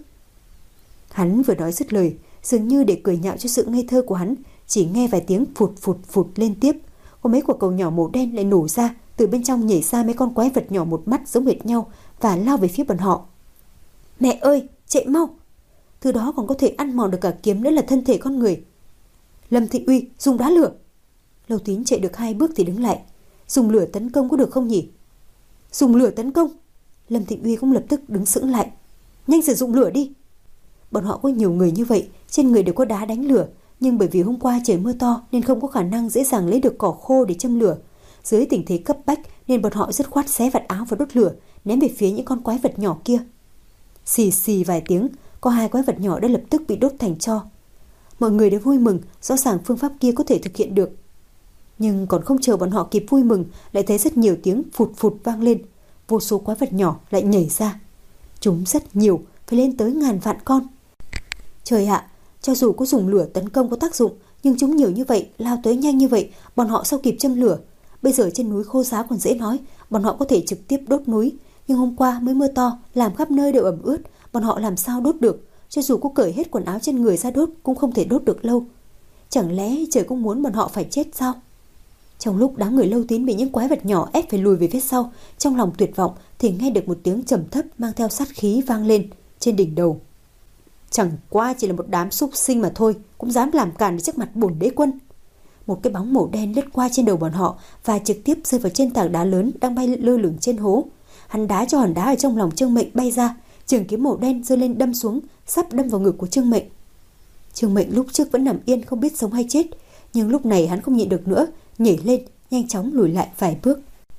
Hắn vừa nói dứt lời, dường như để cười nhạo cho sự ngây thơ của hắn, chỉ nghe vài tiếng phụt phụt phụt liên tiếp, có mấy quả cầu nhỏ màu đen lại nổ ra, từ bên trong nhảy ra mấy con quái vật nhỏ một mắt giống hệt nhau và lao về phía bọn họ. Mẹ ơi, chạy mau! Thứ đó còn có thể ăn mòn được cả kiếm nữa là thân thể con người. Lâm Thịnh Uy dùng đá lửa. Lâu Tín chạy được hai bước thì đứng lại. Dùng lửa tấn công có được không nhỉ? Dùng lửa tấn công? Lâm Thịnh Uy cũng lập tức đứng sững lại. Nhanh sử dụng lửa đi! Bọn họ có nhiều người như vậy, trên người đều có đá đánh lửa, nhưng bởi vì hôm qua trời mưa to nên không có khả năng dễ dàng lấy được cỏ khô để châm lửa. Dưới tình thế cấp bách nên bọn họ dứt khoát xé vạt áo và đốt lửa, ném về phía những con quái vật nhỏ kia. Xì xì vài tiếng, có hai quái vật nhỏ đã lập tức bị đốt thành tro. Mọi người đều vui mừng, rõ ràng phương pháp kia có thể thực hiện được. Nhưng còn không chờ bọn họ kịp vui mừng, lại thấy rất nhiều tiếng phụt phụt vang lên. Vô số quái vật nhỏ lại nhảy ra. Chúng rất nhiều, phải lên tới ngàn vạn con. Trời ạ, cho dù có dùng lửa tấn công có tác dụng, nhưng chúng nhiều như vậy, lao tới nhanh như vậy, bọn họ sao kịp châm lửa? Bây giờ trên núi khô ráo còn dễ nói, bọn họ có thể trực tiếp đốt núi. Nhưng hôm qua mới mưa to, làm khắp nơi đều ẩm ướt, bọn họ làm sao đốt được? Cho dù có cởi hết quần áo trên người ra đốt cũng không thể đốt được lâu. Chẳng lẽ trời cũng muốn bọn họ phải chết sao? Trong lúc đám người Lâu Tín bị những quái vật nhỏ ép phải lùi về phía sau, trong lòng tuyệt vọng thì nghe được một tiếng trầm thấp mang theo sát khí vang lên trên đỉnh đầu. Chẳng qua chỉ là một đám súc sinh mà thôi, cũng dám làm cản trước mặt bổn đế quân. Một cái bóng màu đen lướt qua trên đầu bọn họ và trực tiếp rơi vào trên tảng đá lớn đang bay lơ lửng trên hố. Hắn đá cho hòn đá ở trong lòng Trương Mệnh bay ra, trường kiếm màu đen giơ lên đâm xuống, sắp đâm vào ngực của Trương Mệnh. Trương Mệnh lúc trước vẫn nằm yên không biết sống hay chết, nhưng lúc này hắn không nhịn được nữa, nhảy lên, nhanh chóng lùi lại vài bước.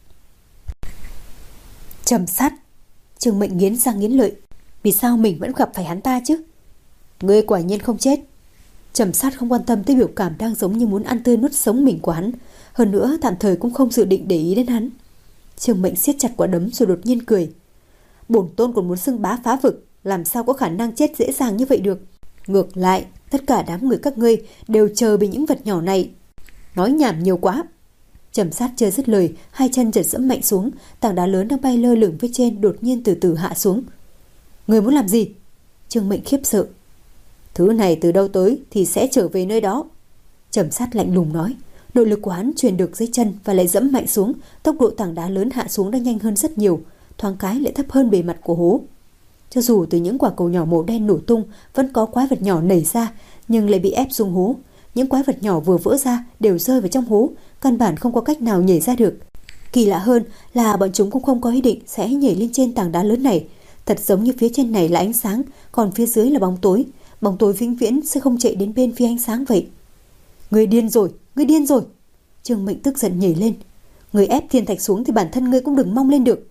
Trầm sát! Trương Mệnh nghiến răng nghiến lợi, vì sao mình vẫn gặp phải hắn ta chứ? Ngươi quả nhiên không chết. Trầm Sát không quan tâm tới biểu cảm đang giống như muốn ăn tươi nuốt sống mình của hắn, hơn nữa tạm thời cũng không dự định để ý đến hắn. Trương Mệnh siết chặt quả đấm rồi đột nhiên cười. Bổn tôn còn muốn xưng bá phá vực, làm sao có khả năng chết dễ dàng như vậy được. Ngược lại, tất cả đám người các ngươi đều chờ bị những vật nhỏ này. Nói nhảm nhiều quá. Trầm Sát chưa dứt lời, hai chân chợt giẫm mạnh xuống, tảng đá lớn đang bay lơ lửng phía trên đột nhiên từ từ hạ xuống. Người muốn làm gì? Trương Mệnh khiếp sợ. Thứ này từ đâu tới thì sẽ trở về nơi đó. Trầm Sát lạnh lùng nói. Nội lực của hắn truyền được dưới chân và lại dẫm mạnh xuống, tốc độ tảng đá lớn hạ xuống đã nhanh hơn rất nhiều, thoáng cái lại thấp hơn bề mặt của hố. Cho dù từ những quả cầu nhỏ màu đen nổ tung vẫn có quái vật nhỏ nảy ra, nhưng lại bị ép xuống hố. Những quái vật nhỏ vừa vỡ ra đều rơi vào trong hố, căn bản không có cách nào nhảy ra được. Kỳ lạ hơn là bọn chúng cũng không có ý định sẽ nhảy lên trên tảng đá lớn này. Thật giống như phía trên này là ánh sáng, còn phía dưới là bóng tối. Bóng tối vĩnh viễn sẽ không chạy đến bên phía ánh sáng vậy. Ngươi điên rồi, ngươi điên rồi. Trương Mệnh tức giận nhảy lên. Ngươi ép thiên thạch xuống thì bản thân ngươi cũng đừng mong lên được.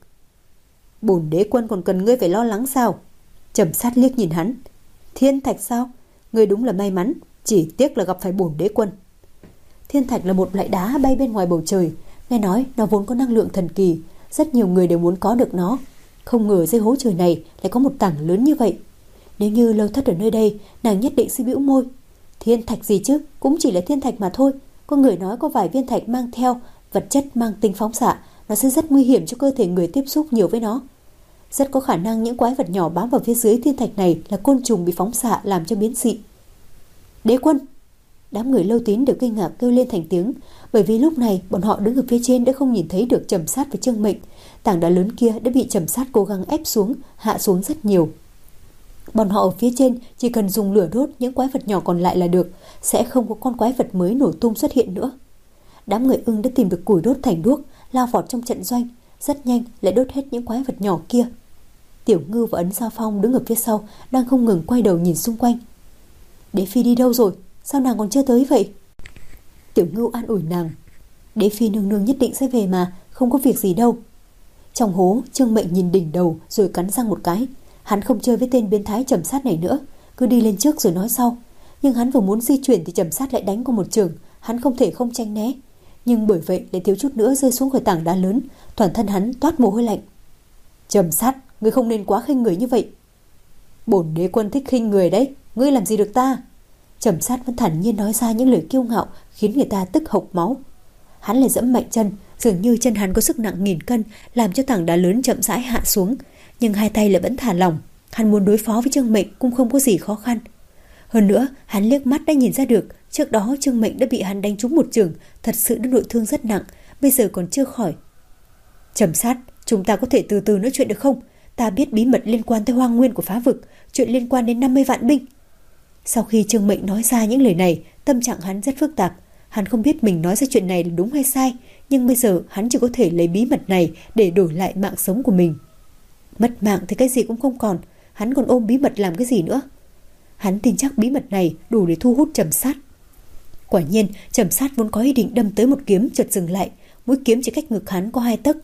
Bổn đế quân còn cần ngươi phải lo lắng sao? Trầm Sát liếc nhìn hắn. Thiên thạch sao? Ngươi đúng là may mắn, chỉ tiếc là gặp phải bổn đế quân. Thiên thạch là một loại đá bay bên ngoài bầu trời. Nghe nói nó vốn có năng lượng thần kỳ, rất nhiều người đều muốn có được nó. Không ngờ dưới hố trời này lại có một tảng lớn như vậy. Nếu như Lâu Thất ở nơi đây, nàng nhất định sẽ bĩu môi. Thiên thạch gì chứ, cũng chỉ là thiên thạch mà thôi. Có người nói có vài viên thạch mang theo vật chất mang tính phóng xạ, nó sẽ rất nguy hiểm cho cơ thể người tiếp xúc nhiều với nó. Rất có khả năng những quái vật nhỏ bám vào phía dưới thiên thạch này là côn trùng bị phóng xạ làm cho biến dị. Đế quân! Đám người Lâu Tín đều kinh ngạc kêu lên thành tiếng, bởi vì lúc này bọn họ đứng ở phía trên đã không nhìn thấy được Trầm Sát và Trương Mệnh. Tảng đá lớn kia đã bị Trầm Sát cố gắng ép xuống, hạ xuống rất nhiều. Bọn họ ở phía trên chỉ cần dùng lửa đốt những quái vật nhỏ còn lại là được, sẽ không có con quái vật mới nổ tung xuất hiện nữa. Đám người Ưng đã tìm được củi đốt thành đuốc, lao vọt trong trận doanh, rất nhanh lại đốt hết những quái vật nhỏ kia. Tiểu Ngư và Ấn Giao Phong đứng ở phía sau, đang không ngừng quay đầu nhìn xung quanh. Đế Phi đi đâu rồi? Sao nàng còn chưa tới vậy? Tiểu Ngưu an ủi nàng. Đế Phi nương nương nhất định sẽ về mà, không có việc gì đâu. Trong hố, Trương Mệnh nhìn đỉnh đầu rồi cắn răng một cái. Hắn không chơi với tên biến thái Trầm Sát này nữa, cứ đi lên trước rồi nói sau. Nhưng hắn vừa muốn di chuyển thì Trầm Sát lại đánh qua một chưởng, hắn không thể không tránh né. Nhưng bởi vậy lại thiếu chút nữa rơi xuống khỏi tảng đá lớn, toàn thân hắn toát mồ hôi lạnh. Trầm Sát, ngươi không nên quá khinh người như vậy. Bổn đế quân thích khinh người đấy, ngươi làm gì được ta? Trầm Sát vẫn thản nhiên nói ra những lời kiêu ngạo khiến người ta tức hộc máu. Hắn lại giẫm mạnh chân, dường như chân hắn có sức nặng nghìn cân, làm cho tảng đá lớn chậm rãi hạ xuống, nhưng hai tay lại vẫn thả lỏng. Hắn muốn đối phó với Trương Mệnh cũng không có gì khó khăn. Hơn nữa, hắn liếc mắt đã nhìn ra được, trước đó Trương Mệnh đã bị hắn đánh trúng một chưởng, thật sự đã nội thương rất nặng, bây giờ còn chưa khỏi. Trầm Sát, chúng ta có thể từ từ nói chuyện được không? Ta biết bí mật liên quan tới hoang nguyên của phá vực, chuyện liên quan đến năm mươi vạn binh. Sau khi Trương Mệnh nói ra những lời này, tâm trạng hắn rất phức tạp. Hắn không biết mình nói ra chuyện này là đúng hay sai, nhưng bây giờ hắn chỉ có thể lấy bí mật này để đổi lại mạng sống của mình. Mất mạng thì cái gì cũng không còn, hắn còn ôm bí mật làm cái gì nữa? Hắn tin chắc bí mật này đủ để thu hút Trầm Sát. Quả nhiên, Trầm Sát vốn có ý định đâm tới một kiếm, chợt dừng lại, mũi kiếm chỉ cách ngực hắn có hai tấc.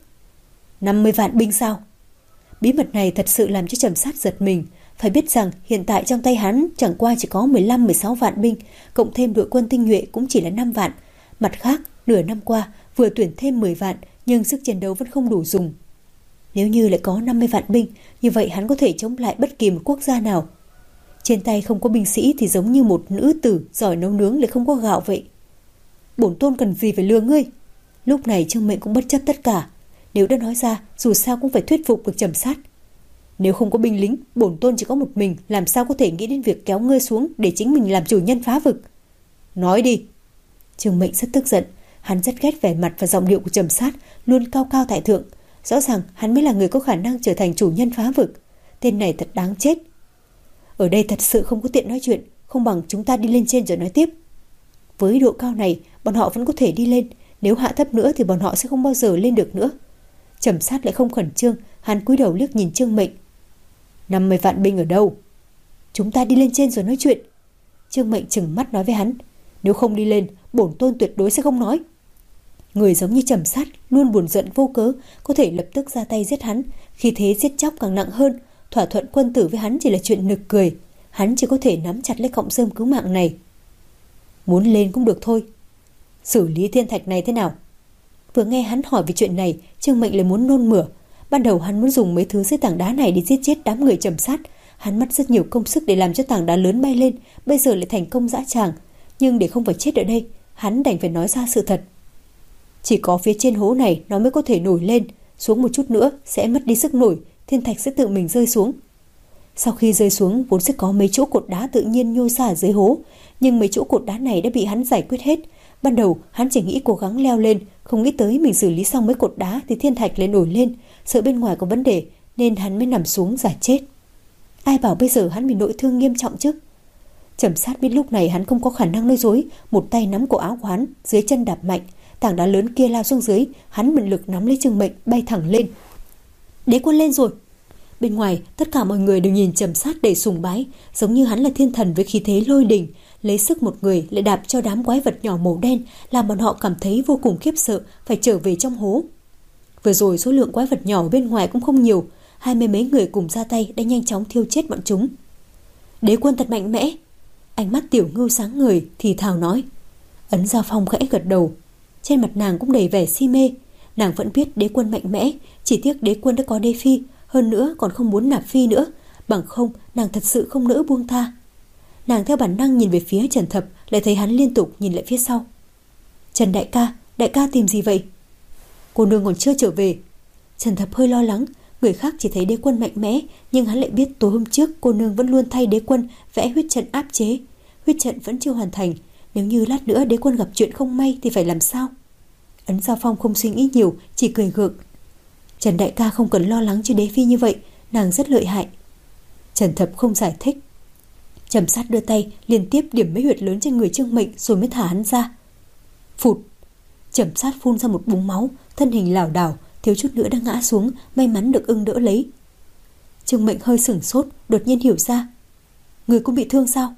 năm mươi vạn binh sao? Bí mật này thật sự làm cho Trầm Sát giật mình. Phải biết rằng hiện tại trong tay hắn chẳng qua chỉ có mười lăm mười sáu vạn binh, cộng thêm đội quân tinh nhuệ cũng chỉ là năm vạn. Mặt khác, nửa năm qua vừa tuyển thêm mười vạn, nhưng sức chiến đấu vẫn không đủ dùng. Nếu như lại có năm mươi vạn binh, như vậy hắn có thể chống lại bất kỳ một quốc gia nào. Trên tay không có binh sĩ thì giống như một nữ tử giỏi nấu nướng lại không có gạo vậy. Bổn tôn cần gì phải lừa ngươi? Lúc này Trương Mệnh cũng bất chấp tất cả. Nếu đã nói ra, dù sao cũng phải thuyết phục được Trầm Sát. Nếu không có binh lính, bổn tôn chỉ có một mình, làm sao có thể nghĩ đến việc kéo ngươi xuống để chính mình làm chủ nhân phá vực? Nói đi. Trương Mệnh rất tức giận, hắn rất ghét vẻ mặt và giọng điệu của Trầm Sát luôn cao cao tại thượng. Rõ ràng hắn mới là người có khả năng trở thành chủ nhân phá vực. Tên này thật đáng chết. Ở đây thật sự không có tiện nói chuyện, không bằng chúng ta đi lên trên rồi nói tiếp. Với độ cao này, bọn họ vẫn có thể đi lên, nếu hạ thấp nữa thì bọn họ sẽ không bao giờ lên được nữa. Trầm Sát lại không khẩn trương, hắn cúi đầu liếc nhìn Trương Mệnh. năm mươi vạn binh ở đâu? Chúng ta đi lên trên rồi nói chuyện. Trương Mệnh trừng mắt nói với hắn. Nếu không đi lên, bổn tôn tuyệt đối sẽ không nói. Người giống như Trầm Sát luôn buồn giận vô cớ, có thể lập tức ra tay giết hắn, khi thế giết chóc càng nặng hơn. Thỏa thuận quân tử với hắn chỉ là chuyện nực cười, hắn chỉ có thể nắm chặt lấy cọng rơm cứu mạng này. muốn lên cũng được thôi. Xử lý thiên thạch này thế nào? Vừa nghe hắn hỏi về chuyện này, Trương Mệnh lại muốn nôn mửa. Ban đầu hắn muốn dùng mấy thứ dưới tảng đá này để giết chết đám người Trầm Sát. Hắn mất rất nhiều công sức để làm cho tảng đá lớn bay lên, bây giờ lại thành công dã tràng. Nhưng để không phải chết ở đây, hắn đành phải nói ra sự thật. Chỉ có phía trên hố này nó mới có thể nổi lên, xuống một chút nữa sẽ mất đi sức nổi, thiên thạch sẽ tự mình rơi xuống. Sau khi rơi xuống vốn sẽ có mấy chỗ cột đá tự nhiên nhô ra ở dưới hố, nhưng mấy chỗ cột đá này đã bị hắn giải quyết hết. Ban đầu hắn chỉ nghĩ cố gắng leo lên, không nghĩ tới mình xử lý xong mấy cột đá thì thiên thạch lại nổi lên, sợ bên ngoài có vấn đề nên hắn mới nằm xuống giả chết. Ai bảo bây giờ hắn bị nội thương nghiêm trọng chứ? Trầm Sát biết lúc này hắn không có khả năng nói dối, một tay nắm cổ áo của hắn, dưới chân đạp mạnh, tảng đá lớn kia lao xuống dưới, hắn mượn lực nắm lấy Trương Mệnh bay thẳng lên. Đế quân lên rồi. Bên ngoài tất cả mọi người đều nhìn Trầm Sát đầy sùng bái, giống như hắn là thiên thần với khí thế lôi đình, lấy sức một người lại đạp cho đám quái vật nhỏ màu đen, làm bọn họ cảm thấy vô cùng khiếp sợ, phải trở về trong hố. Vừa rồi số lượng quái vật nhỏ bên ngoài cũng không nhiều, hai mươi mấy người cùng ra tay đã nhanh chóng thiêu chết bọn chúng. Đế quân thật mạnh mẽ. Ánh mắt Tiểu Ngưu sáng ngời thì thào nói. Ấn Giao Phong khẽ gật đầu, trên mặt nàng cũng đầy vẻ si mê. Nàng vẫn biết đế quân mạnh mẽ, chỉ tiếc đế quân đã có đế phi, hơn nữa còn không muốn nạp phi nữa, bằng không nàng thật sự không nỡ buông tha. Nàng theo bản năng nhìn về phía Trần Thập, lại thấy hắn liên tục nhìn lại phía sau. Trần đại ca, đại ca tìm gì vậy? Cô nương còn chưa trở về. Trần Thập hơi lo lắng, người khác chỉ thấy đế quân mạnh mẽ, nhưng hắn lại biết tối hôm trước cô nương vẫn luôn thay đế quân vẽ huyết trận áp chế. Huyết trận vẫn chưa hoàn thành, nếu như lát nữa đế quân gặp chuyện không may thì phải làm sao? Ấn Giao Phong không suy nghĩ nhiều, chỉ cười gượng. Trần đại ca không cần lo lắng cho đế phi như vậy, nàng rất lợi hại. Trần Thập không giải thích. Trầm Sát đưa tay liên tiếp điểm mấy huyệt lớn trên người Trương Mệnh rồi mới thả hắn ra. Phụt. Trầm Sát phun ra một búng máu, thân hình lảo đảo, thiếu chút nữa đã ngã xuống, may mắn được Ưng đỡ lấy. Trương Mệnh hơi sửng sốt, đột nhiên hiểu ra. Người cũng bị thương sao?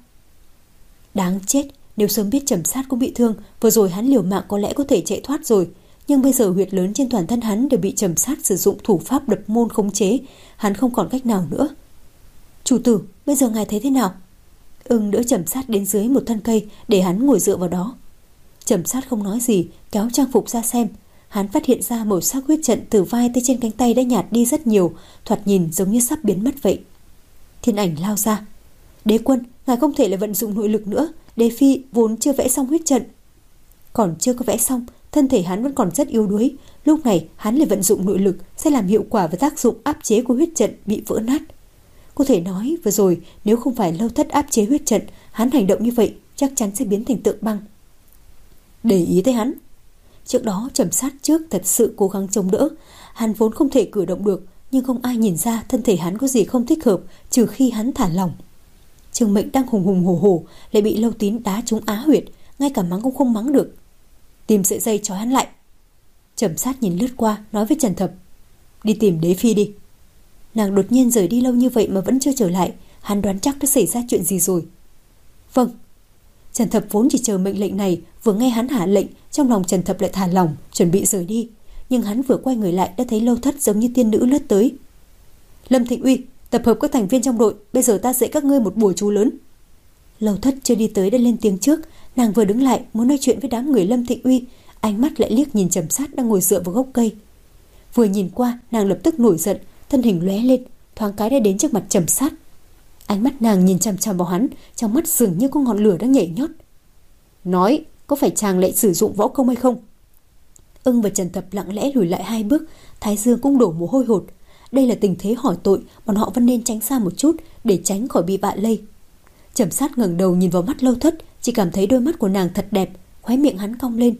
Đáng chết, nếu sớm biết Trầm Sát cũng bị thương, vừa rồi hắn liều mạng có lẽ có thể chạy thoát rồi, nhưng bây giờ huyệt lớn trên toàn thân hắn đều bị Trầm Sát sử dụng thủ pháp đập môn khống chế, hắn không còn cách nào nữa. Chủ tử, bây giờ ngài thấy thế nào? Ưng đỡ Trầm Sát đến dưới một thân cây để hắn ngồi dựa vào đó. Trầm Sát không nói gì, kéo trang phục ra xem. Hắn phát hiện ra màu sắc huyết trận từ vai tới trên cánh tay đã nhạt đi rất nhiều, thoạt nhìn giống như sắp biến mất vậy. Thiên Ảnh lao ra. Đế quân, ngài không thể lại vận dụng nội lực nữa, đế phi vốn chưa vẽ xong huyết trận. Còn chưa có vẽ xong, thân thể hắn vẫn còn rất yếu đuối, lúc này hắn lại vận dụng nội lực sẽ làm hiệu quả và tác dụng áp chế của huyết trận bị vỡ nát. Có thể nói vừa rồi nếu không phải Lâu Thất áp chế huyết trận, hắn hành động như vậy chắc chắn sẽ biến thành tượng băng. Để ý tới hắn. Trước đó Trầm Sát trước thật sự cố gắng chống đỡ, hắn vốn không thể cử động được, nhưng không ai nhìn ra thân thể hắn có gì không thích hợp, trừ khi hắn thả lỏng. Trương Mệnh đang hùng hùng hổ hổ lại bị Lâu Tín đá trúng á huyệt, ngay cả mắng cũng không mắng được. Tìm sợi dây trói hắn lại. Trầm Sát nhìn lướt qua nói với Trần Thập. Đi tìm đế phi đi. Nàng đột nhiên rời đi lâu như vậy mà vẫn chưa trở lại, hắn đoán chắc đã xảy ra chuyện gì rồi. Vâng. Trần Thập vốn chỉ chờ mệnh lệnh này, vừa nghe hắn hạ lệnh, trong lòng Trần Thập lại thả lỏng, chuẩn bị rời đi. Nhưng hắn vừa quay người lại đã thấy Lâu Thất giống như tiên nữ lướt tới. Lâm Thịnh Uy, tập hợp các thành viên trong đội, bây giờ ta dạy các ngươi một bùa chú lớn. Lâu Thất chưa đi tới đã lên tiếng trước, nàng vừa đứng lại muốn nói chuyện với đám người Lâm Thịnh Uy, ánh mắt lại liếc nhìn Trầm Sát đang ngồi dựa vào gốc cây. Vừa nhìn qua, nàng lập tức nổi giận, thân hình lóe lên, thoáng cái đã đến trước mặt Trầm Sát. Ánh mắt nàng nhìn chằm chằm vào hắn, trong mắt dường như có ngọn lửa đang nhảy nhót. Nói, có phải chàng lại sử dụng võ công hay không? Ưng và Trần Thập lặng lẽ lùi lại hai bước, thái dương cũng đổ mồ hôi hột. Đây là tình thế hỏi tội, bọn họ vẫn nên tránh xa một chút để tránh khỏi bị bạ lây. Trầm Sát ngẩng đầu nhìn vào mắt Lâu Thất, chỉ cảm thấy đôi mắt của nàng thật đẹp, khóe miệng hắn cong lên.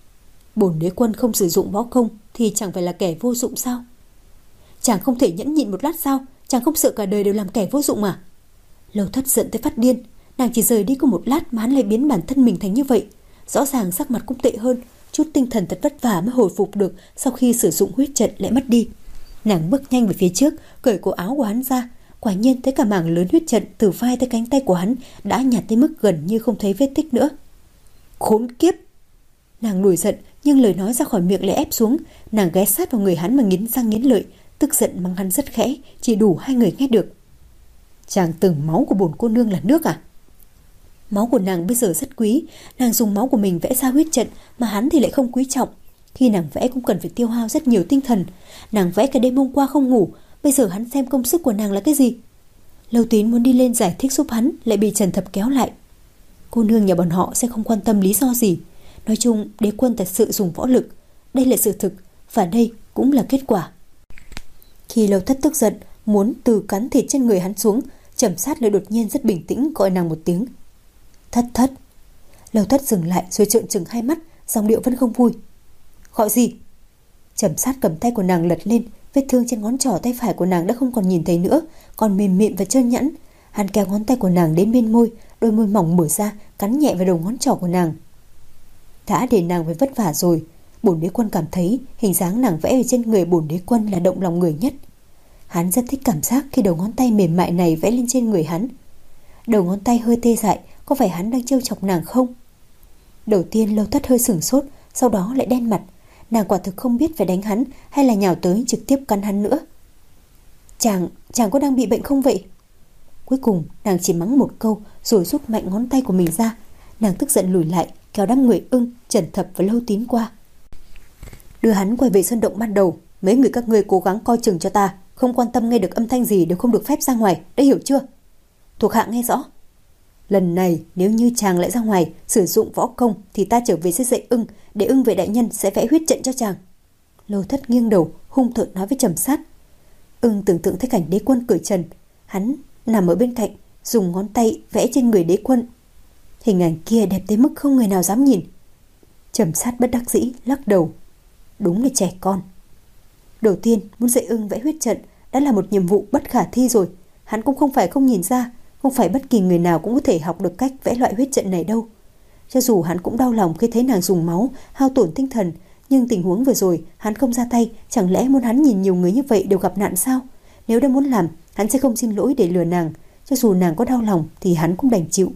Bổn đế quân không sử dụng võ công thì chẳng phải là kẻ vô dụng sao? Chàng không thể nhẫn nhịn một lát sao? Chàng không sợ cả đời đều làm kẻ vô dụng à? Lâu Thất giận tới phát điên, nàng chỉ rời đi có một lát mà hắn lại biến bản thân mình thành như vậy. Rõ ràng sắc mặt cũng tệ hơn, chút tinh thần thật vất vả mới hồi phục được sau khi sử dụng huyết trận lại mất đi. Nàng bước nhanh về phía trước, cởi cổ áo của hắn ra, quả nhiên thấy cả mảng lớn huyết trận từ vai tới cánh tay của hắn đã nhạt tới mức gần như không thấy vết tích nữa. Khốn kiếp! Nàng nổi giận, nhưng lời nói ra khỏi miệng lại ép xuống. Nàng ghé sát vào người hắn mà nghiến răng nghiến lợi, tức giận mắng hắn rất khẽ, chỉ đủ hai người nghe được. Chàng từng máu của bổn cô nương là nước à? Máu của nàng bây giờ rất quý, nàng dùng máu của mình vẽ ra huyết trận mà hắn thì lại không quý trọng. Khi nàng vẽ cũng cần phải tiêu hao rất nhiều tinh thần. Nàng vẽ cả đêm hôm qua không ngủ, bây giờ hắn xem công sức của nàng là cái gì. Lâu Tín muốn đi lên giải thích giúp hắn, lại bị Trần Thập kéo lại. Cô nương nhà bọn họ sẽ không quan tâm lý do gì. Nói chung đế quân thật sự dùng võ lực, đây là sự thực, và đây cũng là kết quả. Khi Lâu Thất tức giận muốn từ cắn thịt trên người hắn xuống, Trầm Sát lại đột nhiên rất bình tĩnh gọi nàng một tiếng. Thất Thất. Lâu Thất dừng lại rồi trợn trừng hai mắt, giọng điệu vẫn không vui. Gọi gì? Trầm Sát cầm tay của nàng lật lên, vết thương trên ngón trỏ tay phải của nàng đã không còn nhìn thấy nữa, còn mềm mịn và trơn nhẵn. Hắn kéo ngón tay của nàng đến bên môi, đôi môi mỏng mở ra, cắn nhẹ vào đầu ngón trỏ của nàng. Đã để nàng phải vất vả rồi. Bổn đế quân cảm thấy hình dáng nàng vẽ ở trên người bổn đế quân là động lòng người nhất. Hắn rất thích cảm giác khi đầu ngón tay mềm mại này vẽ lên trên người hắn. Đầu ngón tay hơi tê dại, có phải hắn đang trêu chọc nàng không? Đầu tiên Lâu Thất hơi sửng sốt, sau đó lại đen mặt. Nàng quả thực không biết phải đánh hắn hay là nhào tới trực tiếp cắn hắn nữa. Chàng, chàng có đang bị bệnh không vậy? Cuối cùng nàng chỉ mắng một câu rồi rút mạnh ngón tay của mình ra. Nàng tức giận lùi lại, kéo đám người Ưng, Trần Thập và Lâu Tín qua. Đưa hắn quay về sân động ban đầu. Mấy người các ngươi cố gắng coi chừng cho ta, không quan tâm nghe được âm thanh gì đều không được phép ra ngoài, đã hiểu chưa? Thuộc hạ nghe rõ. Lần này nếu như chàng lại ra ngoài sử dụng võ công thì ta trở về sẽ dạy Ưng, để Ưng vệ đại nhân sẽ vẽ huyết trận cho chàng. Lâu Thất nghiêng đầu hung tợn nói với Trầm Sát. Ưng tưởng tượng thấy cảnh đế quân cởi trần, hắn nằm ở bên cạnh dùng ngón tay vẽ trên người đế quân. Hình ảnh kia đẹp tới mức không người nào dám nhìn. Trầm Sát bất đắc dĩ lắc đầu. Đúng là trẻ con. Đầu tiên muốn dạy Ưng vẽ huyết trận đã là một nhiệm vụ bất khả thi rồi. Hắn cũng không phải không nhìn ra, không phải bất kỳ người nào cũng có thể học được cách vẽ loại huyết trận này đâu. Cho dù hắn cũng đau lòng khi thấy nàng dùng máu hao tổn tinh thần, nhưng tình huống vừa rồi hắn không ra tay, chẳng lẽ muốn hắn nhìn nhiều người như vậy đều gặp nạn sao? Nếu đã muốn làm, hắn sẽ không xin lỗi để lừa nàng, cho dù nàng có đau lòng thì hắn cũng đành chịu.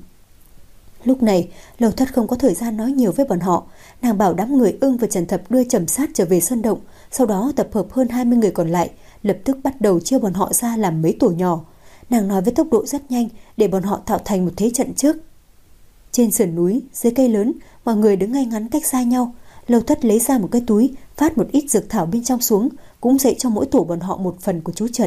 Lúc này Lâu Thất không có thời gian nói nhiều với bọn họ. Nàng bảo đám người Ưng và Trần Thập đưa Trầm Sát trở về sơn động, sau đó tập hợp hơn hai mươi người còn lại, lập tức bắt đầu chia bọn họ ra làm mấy tổ nhỏ. Nàng nói với tốc độ rất nhanh để bọn họ tạo thành một thế trận trước. Trên sườn núi, dưới cây lớn, mọi người đứng ngay ngắn cách xa nhau. Lâu Thất lấy ra một cái túi, phát một ít dược thảo bên trong xuống, cũng dạy cho mỗi tổ bọn họ một phần của chú trận.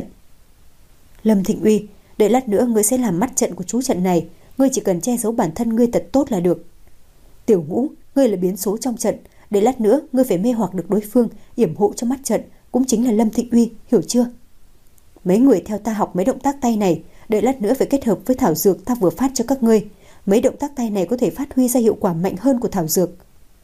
Lâm Thịnh Uy, đợi lát nữa ngươi sẽ làm mắt trận của chú trận này, ngươi chỉ cần che giấu bản thân ngươi thật tốt là được. Tiểu Ngũ, ngươi là biến số trong trận, để lát nữa ngươi phải mê hoặc được đối phương, yểm hộ cho mắt trận, cũng chính là Lâm Thịnh Uy, hiểu chưa? Mấy người theo ta học mấy động tác tay này, đợi lát nữa phải kết hợp với thảo dược ta vừa phát cho các ngươi. Mấy động tác tay này có thể phát huy ra hiệu quả mạnh hơn của thảo dược.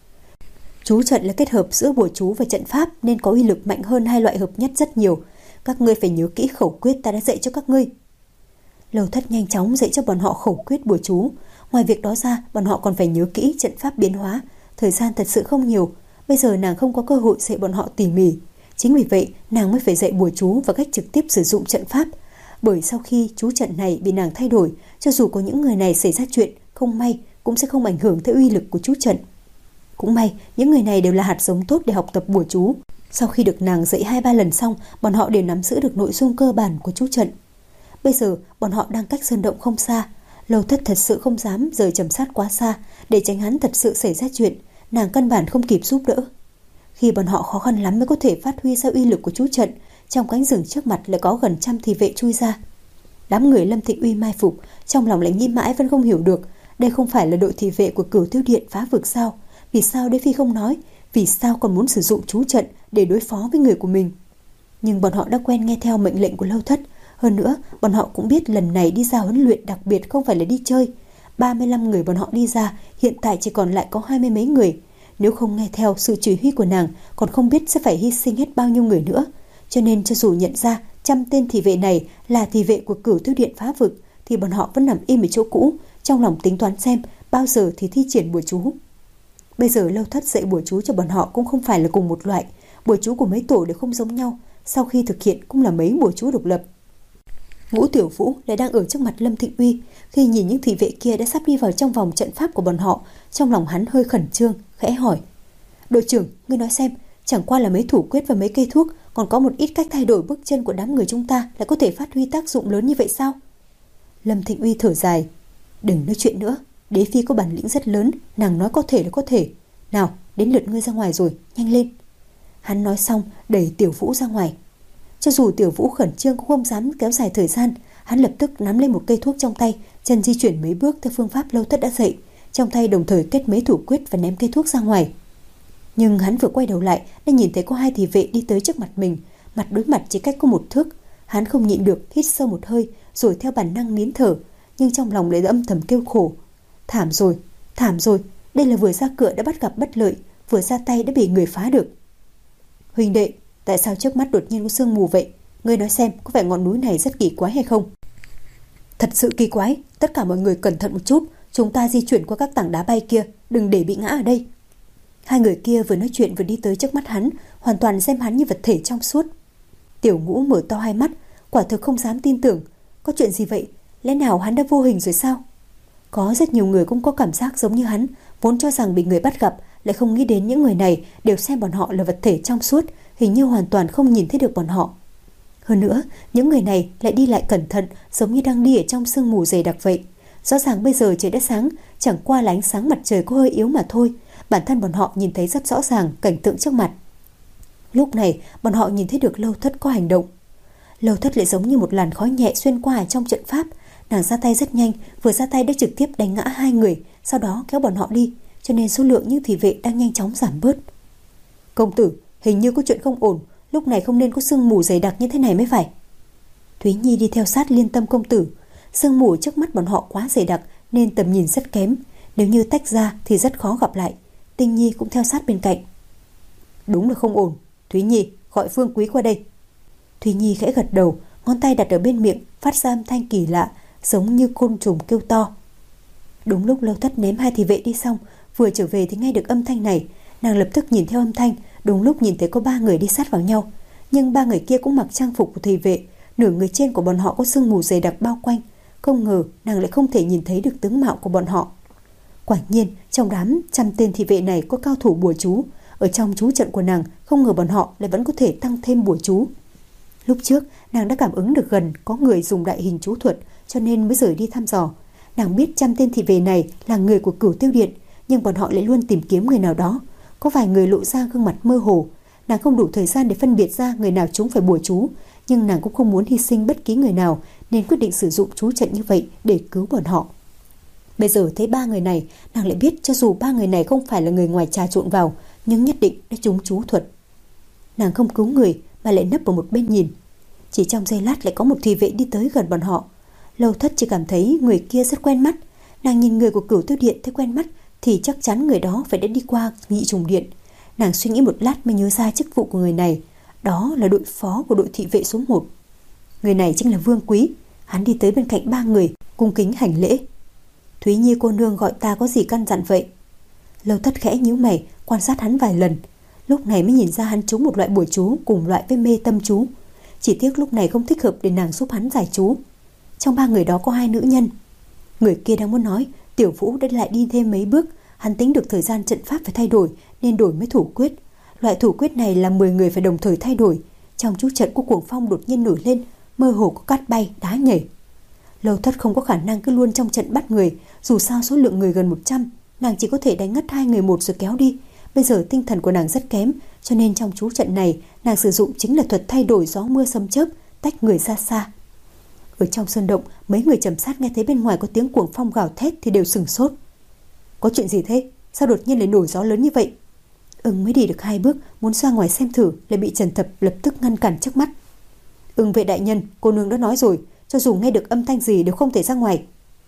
Chú trận là kết hợp giữa bùa chú và trận pháp nên có uy lực mạnh hơn hai loại hợp nhất rất nhiều. Các ngươi phải nhớ kỹ khẩu quyết ta đã dạy cho các ngươi. Lâu Thất nhanh chóng dạy cho bọn họ khẩu quyết bùa chú. Ngoài việc đó ra, bọn họ còn phải nhớ kỹ trận pháp biến hóa. Thời gian thật sự không nhiều. Bây giờ nàng không có cơ hội dạy bọn họ tỉ mỉ. Chính vì vậy, nàng mới phải dạy bùa chú và cách trực tiếp sử dụng trận pháp. Bởi sau khi chú trận này bị nàng thay đổi, cho dù có những người này xảy ra chuyện không may, cũng sẽ không ảnh hưởng tới uy lực của chú trận. Cũng may, những người này đều là hạt giống tốt để học tập bùa chú. Sau khi được nàng dạy hai ba lần xong, bọn họ đều nắm giữ được nội dung cơ bản của chú trận. Bây giờ, bọn họ đang cách sơn động không xa. Lâu Thất thật sự không dám rời Trầm Sát quá xa, để tránh hắn thật sự xảy ra chuyện. Nàng căn bản không kịp giúp đỡ. Khi bọn họ khó khăn lắm mới có thể phát huy ra uy lực của chú trận, trong cánh rừng trước mặt lại có gần trăm thị vệ chui ra. Đám người Lâm Thịnh Uy mai phục, trong lòng lại nghĩ mãi vẫn không hiểu được, đây không phải là đội thị vệ của Cửu Tiêu Điện phá vực sao? Vì sao Đế Phi không nói? Vì sao còn muốn sử dụng chú trận để đối phó với người của mình? Nhưng bọn họ đã quen nghe theo mệnh lệnh của Lâu Thất. Hơn nữa, bọn họ cũng biết lần này đi ra huấn luyện đặc biệt không phải là đi chơi. ba mươi lăm người bọn họ đi ra, hiện tại chỉ còn lại có hai mươi mấy người. Nếu không nghe theo sự chỉ huy của nàng, còn không biết sẽ phải hy sinh hết bao nhiêu người nữa. Cho nên cho dù nhận ra trăm tên thị vệ này là thị vệ của Cửu Tiêu Điện phá vực, thì bọn họ vẫn nằm im ở chỗ cũ, trong lòng tính toán xem bao giờ thì thi triển bùa chú. Bây giờ Lâu Thất dạy bùa chú cho bọn họ cũng không phải là cùng một loại. Bùa chú của mấy tổ đều không giống nhau, sau khi thực hiện cũng là mấy bùa chú độc lập. Ngũ Tiểu Vũ lại đang ở trước mặt Lâm Thịnh Uy. Khi nhìn những thị vệ kia đã sắp đi vào trong vòng trận pháp của bọn họ, trong lòng hắn hơi khẩn trương, khẽ hỏi: "Đội trưởng, ngươi nói xem, chẳng qua là mấy thủ quyết và mấy cây thuốc, còn có một ít cách thay đổi bước chân của đám người chúng ta lại có thể phát huy tác dụng lớn như vậy sao?" Lâm Thịnh Uy thở dài: "Đừng nói chuyện nữa, Đế phi có bản lĩnh rất lớn, nàng nói có thể là có thể. Nào, đến lượt ngươi ra ngoài rồi, nhanh lên. Hắn nói xong đẩy Tiểu Vũ ra ngoài. Cho dù Tiểu Vũ khẩn trương cũng không dám kéo dài thời gian, hắn lập tức nắm lên một cây thuốc trong tay, chân di chuyển mấy bước theo phương pháp Lâu Thất đã dạy, trong tay đồng thời kết mấy thủ quyết và ném cây thuốc ra ngoài. Nhưng hắn vừa quay đầu lại đã nhìn thấy có hai thị vệ đi tới trước mặt mình, mặt đối mặt chỉ cách có một thước. Hắn không nhịn được hít sâu một hơi, rồi theo bản năng nín thở, nhưng trong lòng lại âm thầm kêu khổ. Thảm rồi, thảm rồi, đây là vừa ra cửa đã bắt gặp bất lợi, vừa ra tay đã bị người phá được. Huynh đệ, tại sao trước mắt đột nhiên có sương mù vậy? Ngươi nói xem, có phải ngọn núi này rất kỳ quái hay không? Thật sự kỳ quái, tất cả mọi người cẩn thận một chút, chúng ta di chuyển qua các tảng đá bay kia, đừng để bị ngã ở đây. Hai người kia vừa nói chuyện vừa đi tới trước mắt hắn, hoàn toàn xem hắn như vật thể trong suốt. Tiểu Ngũ mở to hai mắt, quả thực không dám tin tưởng. Có chuyện gì vậy? Lẽ nào hắn đã vô hình rồi sao? Có rất nhiều người cũng có cảm giác giống như hắn, vốn cho rằng bị người bắt gặp, lại không nghĩ đến những người này đều xem bọn họ là vật thể trong suốt, hình như hoàn toàn không nhìn thấy được bọn họ. Hơn nữa, những người này lại đi lại cẩn thận, giống như đang đi ở trong sương mù dày đặc vậy. Rõ ràng bây giờ trời đã sáng, chẳng qua là ánh sáng mặt trời có hơi yếu mà thôi. Bản thân bọn họ nhìn thấy rất rõ ràng cảnh tượng trước mặt. Lúc này, bọn họ nhìn thấy được Lâu Thất có hành động. Lâu Thất lại giống như một làn khói nhẹ xuyên qua trong trận pháp. Nàng ra tay rất nhanh, vừa ra tay đã trực tiếp đánh ngã hai người, sau đó kéo bọn họ đi, cho nên số lượng những thị vệ đang nhanh chóng giảm bớt. Công tử, hình như có chuyện không ổn, lúc này không nên có sương mù dày đặc như thế này mới phải. Thúy Nhi đi theo sát Liên Tâm công tử. Sương mù trước mắt bọn họ quá dày đặc nên tầm nhìn rất kém, nếu như tách ra thì rất khó gặp lại. Tinh Nhi cũng theo sát bên cạnh. Đúng là không ổn, Thúy Nhi, gọi Phương Quý qua đây. Thúy Nhi khẽ gật đầu, ngón tay đặt ở bên miệng, phát ra âm thanh kỳ lạ, giống như côn trùng kêu to. Đúng lúc Lâu Thất ném hai thị vệ đi xong, vừa trở về thì nghe được âm thanh này, nàng lập tức nhìn theo âm thanh, đúng lúc nhìn thấy có ba người đi sát vào nhau, nhưng ba người kia cũng mặc trang phục của thị vệ, nửa người trên của bọn họ có sương mù dày đặc bao quanh, không ngờ nàng lại không thể nhìn thấy được tướng mạo của bọn họ. Quả nhiên, trong đám trăm tên thị vệ này có cao thủ bùa chú, ở trong chú trận của nàng, không ngờ bọn họ lại vẫn có thể tăng thêm bùa chú. Lúc trước, nàng đã cảm ứng được gần có người dùng đại hình chú thuật, cho nên mới rời đi thăm dò. Nàng biết trăm tên thị vệ này là người của Cửu Tiêu Điện, nhưng bọn họ lại luôn tìm kiếm người nào đó. Có vài người lộ ra gương mặt mơ hồ, nàng không đủ thời gian để phân biệt ra người nào chúng phải bùa chú, nhưng nàng cũng không muốn hy sinh bất kỳ người nào, nên quyết định sử dụng chú trận như vậy để cứu bọn họ. Bây giờ thấy ba người này, nàng lại biết cho dù ba người này không phải là người ngoài trà trộn vào, nhưng nhất định đã trúng chú thuật. Nàng không cứu người mà lại nấp ở một bên nhìn. Chỉ trong giây lát lại có một thị vệ đi tới gần bọn họ. Lâu Thất chỉ cảm thấy người kia rất quen mắt. Nàng nhìn người của Cửu Tiêu Điện thấy quen mắt thì chắc chắn người đó phải đã đi qua Nhị Trùng Điện. Nàng suy nghĩ một lát mới nhớ ra chức vụ của người này, đó là đội phó của đội thị vệ số một. Người này chính là Vương Quý. Hắn đi tới bên cạnh ba người, cung kính hành lễ. Thúy Nhi cô nương gọi ta có gì căn dặn vậy? Lâu Thất khẽ nhíu mày, quan sát hắn vài lần, lúc này mới nhìn ra hắn trúng một loại bùa chú cùng loại với mê tâm chú. Chỉ tiếc lúc này không thích hợp để nàng giúp hắn giải chú. Trong ba người đó có hai nữ nhân. Người kia đang muốn nói, Tiểu Vũ đã lại đi thêm mấy bước. Hắn tính được thời gian trận pháp phải thay đổi nên đổi mới thủ quyết. Loại thủ quyết này là mười người phải đồng thời thay đổi. Trong chú trận của cuồng phong đột nhiên nổi lên, mơ hồ có cát bay, đá nhảy. Lâu Thất không có khả năng cứ luôn trong trận bắt người, dù sao số lượng người gần một trăm, nàng chỉ có thể đánh ngất hai người một rồi kéo đi. Bây giờ tinh thần của nàng rất kém, cho nên trong chú trận này nàng sử dụng chính là thuật thay đổi gió mưa sấm chớp, tách người ra xa. Ở trong sơn động, mấy người trầm sát nghe thấy bên ngoài có tiếng cuồng phong gào thét thì đều sửng sốt. Có chuyện gì thế? Sao đột nhiên lại nổi gió lớn như vậy? Ưng mới đi được hai bước, muốn ra ngoài xem thử, lại bị Trần Thập lập tức ngăn cản trước mắt. Ưng vệ đại nhân, cô nương đã nói rồi, cho dù nghe được âm thanh gì đều không thể ra ngoài.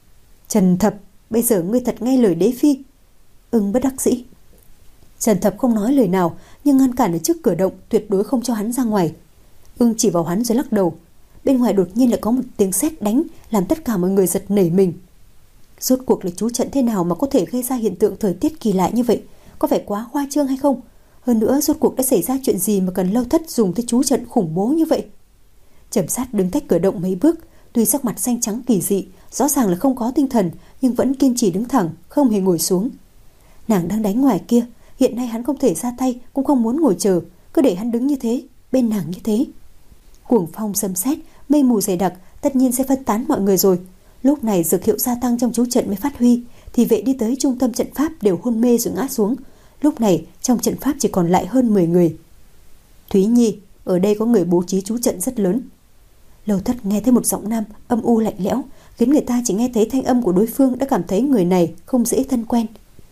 Trần Thập, bây giờ ngươi thật nghe lời đế phi. Ưng bất đắc dĩ. Trần Thập không nói lời nào, nhưng ngăn cản ở trước cửa động, tuyệt đối không cho hắn ra ngoài. Ưng chỉ vào hắn rồi lắc đầu. Bên ngoài đột nhiên lại có một tiếng sét đánh, làm tất cả mọi người giật nảy mình. Rốt cuộc là chú trận thế nào mà có thể gây ra hiện tượng thời tiết kỳ lạ như vậy? Có phải quá khoa trương hay không? Hơn nữa rốt cuộc đã xảy ra chuyện gì mà cần Lâu Thất dùng tới chú trận khủng bố như vậy? Trầm Sát đứng cách cửa động mấy bước, tuy sắc mặt xanh trắng kỳ dị, rõ ràng là không có tinh thần, nhưng vẫn kiên trì đứng thẳng, không hề ngồi xuống. Nàng đang đánh ngoài kia, hiện nay hắn không thể ra tay, cũng không muốn ngồi chờ, cứ để hắn đứng như thế, bên nàng như thế. Cuồng phong sấm sét, mây mù dày đặc, tất nhiên sẽ phân tán mọi người rồi. Lúc này dược hiệu gia tăng trong chú trận mới phát huy, thì vệ đi tới trung tâm trận pháp đều hôn mê rồi ngã xuống. Lúc này trong trận pháp chỉ còn lại hơn mười người. Thúy Nhi, ở đây có người bố trí trú trận rất lớn. Lâu Thất nghe thấy một giọng nam âm u lạnh lẽo, khiến người ta chỉ nghe thấy thanh âm của đối phương đã cảm thấy người này không dễ thân quen.